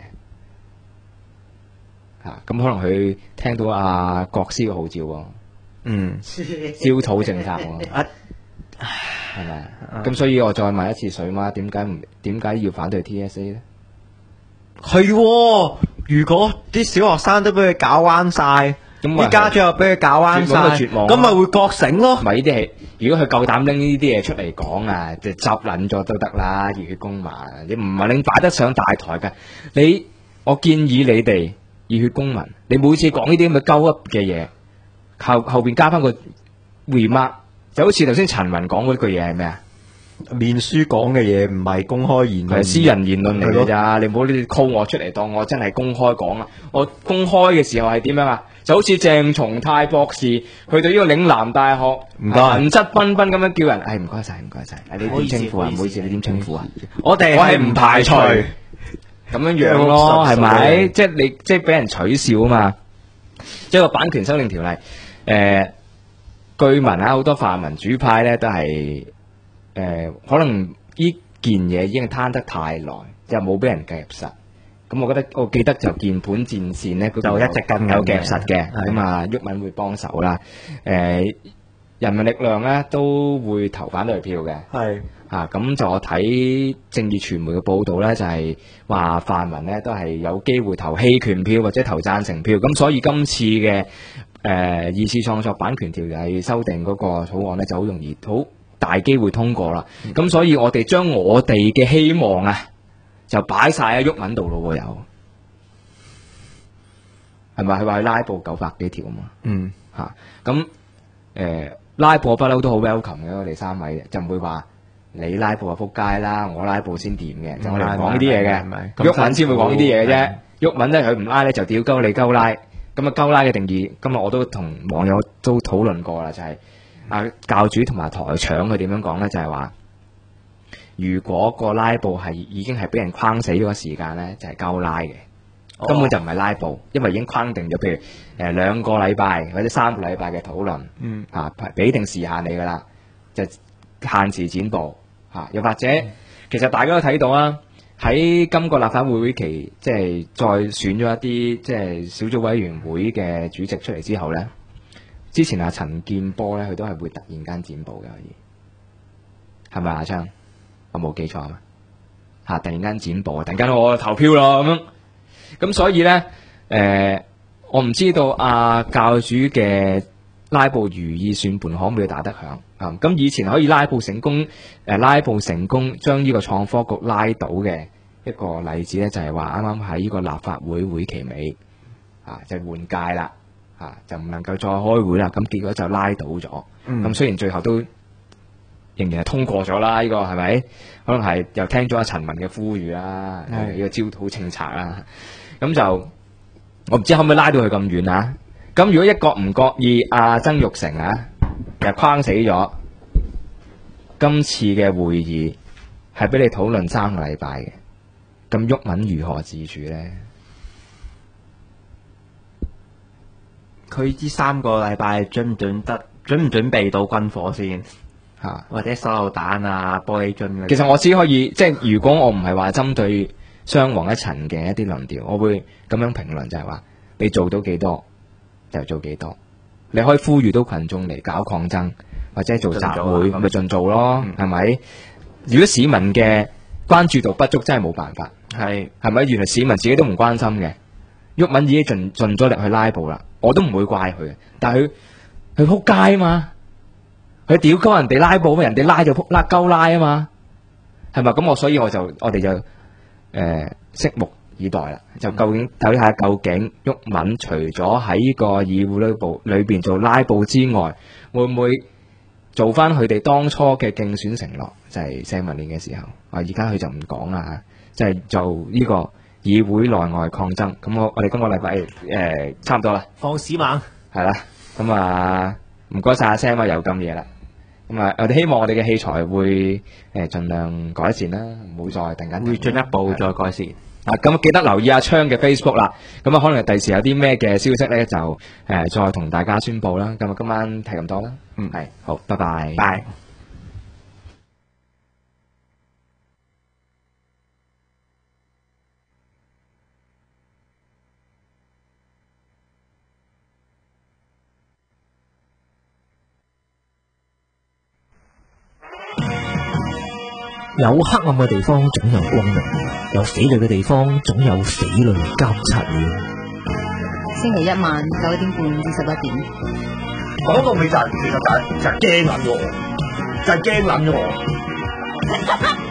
S5: 咁可能佢聽到阿國師嘅號召喎。焦土政策喎，係咪？咁所以我再問一次水媽，點解要反對 TSA 咧？
S4: 係，如果啲小學生都俾佢搞彎晒，啲家長又俾佢搞彎晒，咁咪會覺醒咯。
S5: 唔係呢啲係，如果佢夠膽拎呢啲嘢出嚟講啊，就執撚咗都得啦。熱血公民，你唔係拎擺得上大台嘅。我建議你哋熱血公民，你每次講呢啲咁嘅鳩噏嘅嘢。後邊加翻個 remark， 就好似頭先陳雲講嗰句嘢係咩啊？
S4: 面書講嘅嘢唔係公開言論，
S5: 係私人言論嚟㗎咋。你唔好你 call 我出嚟當我真係公開講啊！我公開嘅時候係點樣啊？就好似鄭松泰博士去到呢個嶺南大學，文質彬彬咁樣叫人，唔該晒，唔該晒。你點稱呼啊？唔好意思，你點稱呼啊？我係唔排除咁樣樣咯，係咪？即係你即係俾人取笑啊嘛！即係個版權修訂條例。據聞好多泛民主派咧都係可能呢件嘢已經攤得太耐，就冇俾人夾實。咁我記得就鍵盤戰線咧，就一直更有夾實嘅。咁啊，毓民會幫手啦。人民力量咧都會投反對票嘅。係咁就我睇正義傳媒嘅報導咧，就係話泛民咧都係有機會投棄權票或者投贊成票。咁所以今次嘅二次創作版權條例修訂嗰個草案咧，就好容易好大機會通過啦。咁、所以我哋將我哋嘅希望啊，就擺晒喺毓民度咯喎，有係咪？佢話佢拉布900幾條啊嘛。咁拉布不嬲都好 welcome 嘅，我哋3位就唔會話你拉布就撲街啦，我拉布先掂嘅，就我哋唔講呢啲嘢嘅。毓民先會講呢啲嘢嘅啫。毓民咧佢唔拉咧就屌鳩你鳩拉。咁啊鳩拉嘅定義，今日我都同網友都討論過啦，就係、教主同埋台長佢點樣講咧，就係、話如果個拉布係已經係俾人框死咗個時間咧，就係、鳩拉嘅。根本就唔係拉布，因為已經框定咗，譬如2個禮拜或者3個禮拜嘅討論，俾定時限你噶啦，就限時剪布又或者其實大家都睇到啊，喺今個立法會期，即係再選咗一啲即係小組委員會嘅主席出嚟之後咧，之前阿陳健波咧，佢都係會突然間剪布嘅，可以係咪阿昌？我冇記錯啊嘛，突然間剪布，突然間我投票咯咁樣。咁所以咧，我唔知道教主嘅拉布如意算盤可唔可以打得響？咁以前可以拉布成功，將呢個創科局拉倒嘅一個例子咧，就係話啱啱喺呢個立法會會期尾就換屆啦，就唔能夠再開會啦，咁結果就拉倒咗。咁雖然最後都仍然係通過咗啦，呢個係咪？可能係又聽咗阿陳文嘅呼籲啦，呢個焦土政策啦。咁就我唔知可唔可以拉到佢咁遠啊？咁如果一個唔覺意，曾鈺成又框死咗，今次嘅會議係俾你討論3個禮拜嘅，咁毓民如何自處呢？
S4: 佢呢3個禮拜準唔準備到軍火先或者手榴彈玻璃樽？
S5: 其實我只可以即係，如果我唔係話針對雙黃一層嘅一啲論調，我會咁樣評論，就係話你做到幾多就做幾多，你可以呼籲到群眾嚟搞抗爭或者做集會，咪盡做咯，係咪？如果市民嘅關注度不足，真係冇辦法，係咪？原來市民自己都唔關心嘅，毓民已經盡咗力去拉布啦，我都唔會怪佢，但係佢撲街啊嘛，佢屌鳩人哋拉布，人哋拉就鳩拉啊嘛，係咪？咁所以我哋就拭目以待啦，就究竟睇下究竟毓民除咗喺呢個議會裏邊做拉布之外，會唔會做翻佢哋當初嘅競選承諾，就係社民連嘅時候而家佢就唔講啦，就係做呢個議會內外抗爭。咁我哋今個禮拜差唔多啦，
S1: 放屎猛
S5: 係啦，咁唔該晒阿 Sam 又咁夜啦。咁我哋希望我哋嘅器材會盡量改善啦，唔好再突然間
S4: 會進一步再改善。
S5: 咁記得留意阿昌嘅 Facebook 啦。咁可能第時有啲咩嘅消息咧，就再同大家宣佈啦。咁今晚睇咁多啦。係好，拜拜。
S4: 拜。
S1: 有黑暗嘅地方總有光明，有匪類嘅地方總有匪類監察員。
S2: 星期1晚9點半至11點。
S3: 講到尾就係其實就係驚撚咗我，就係驚撚咗我。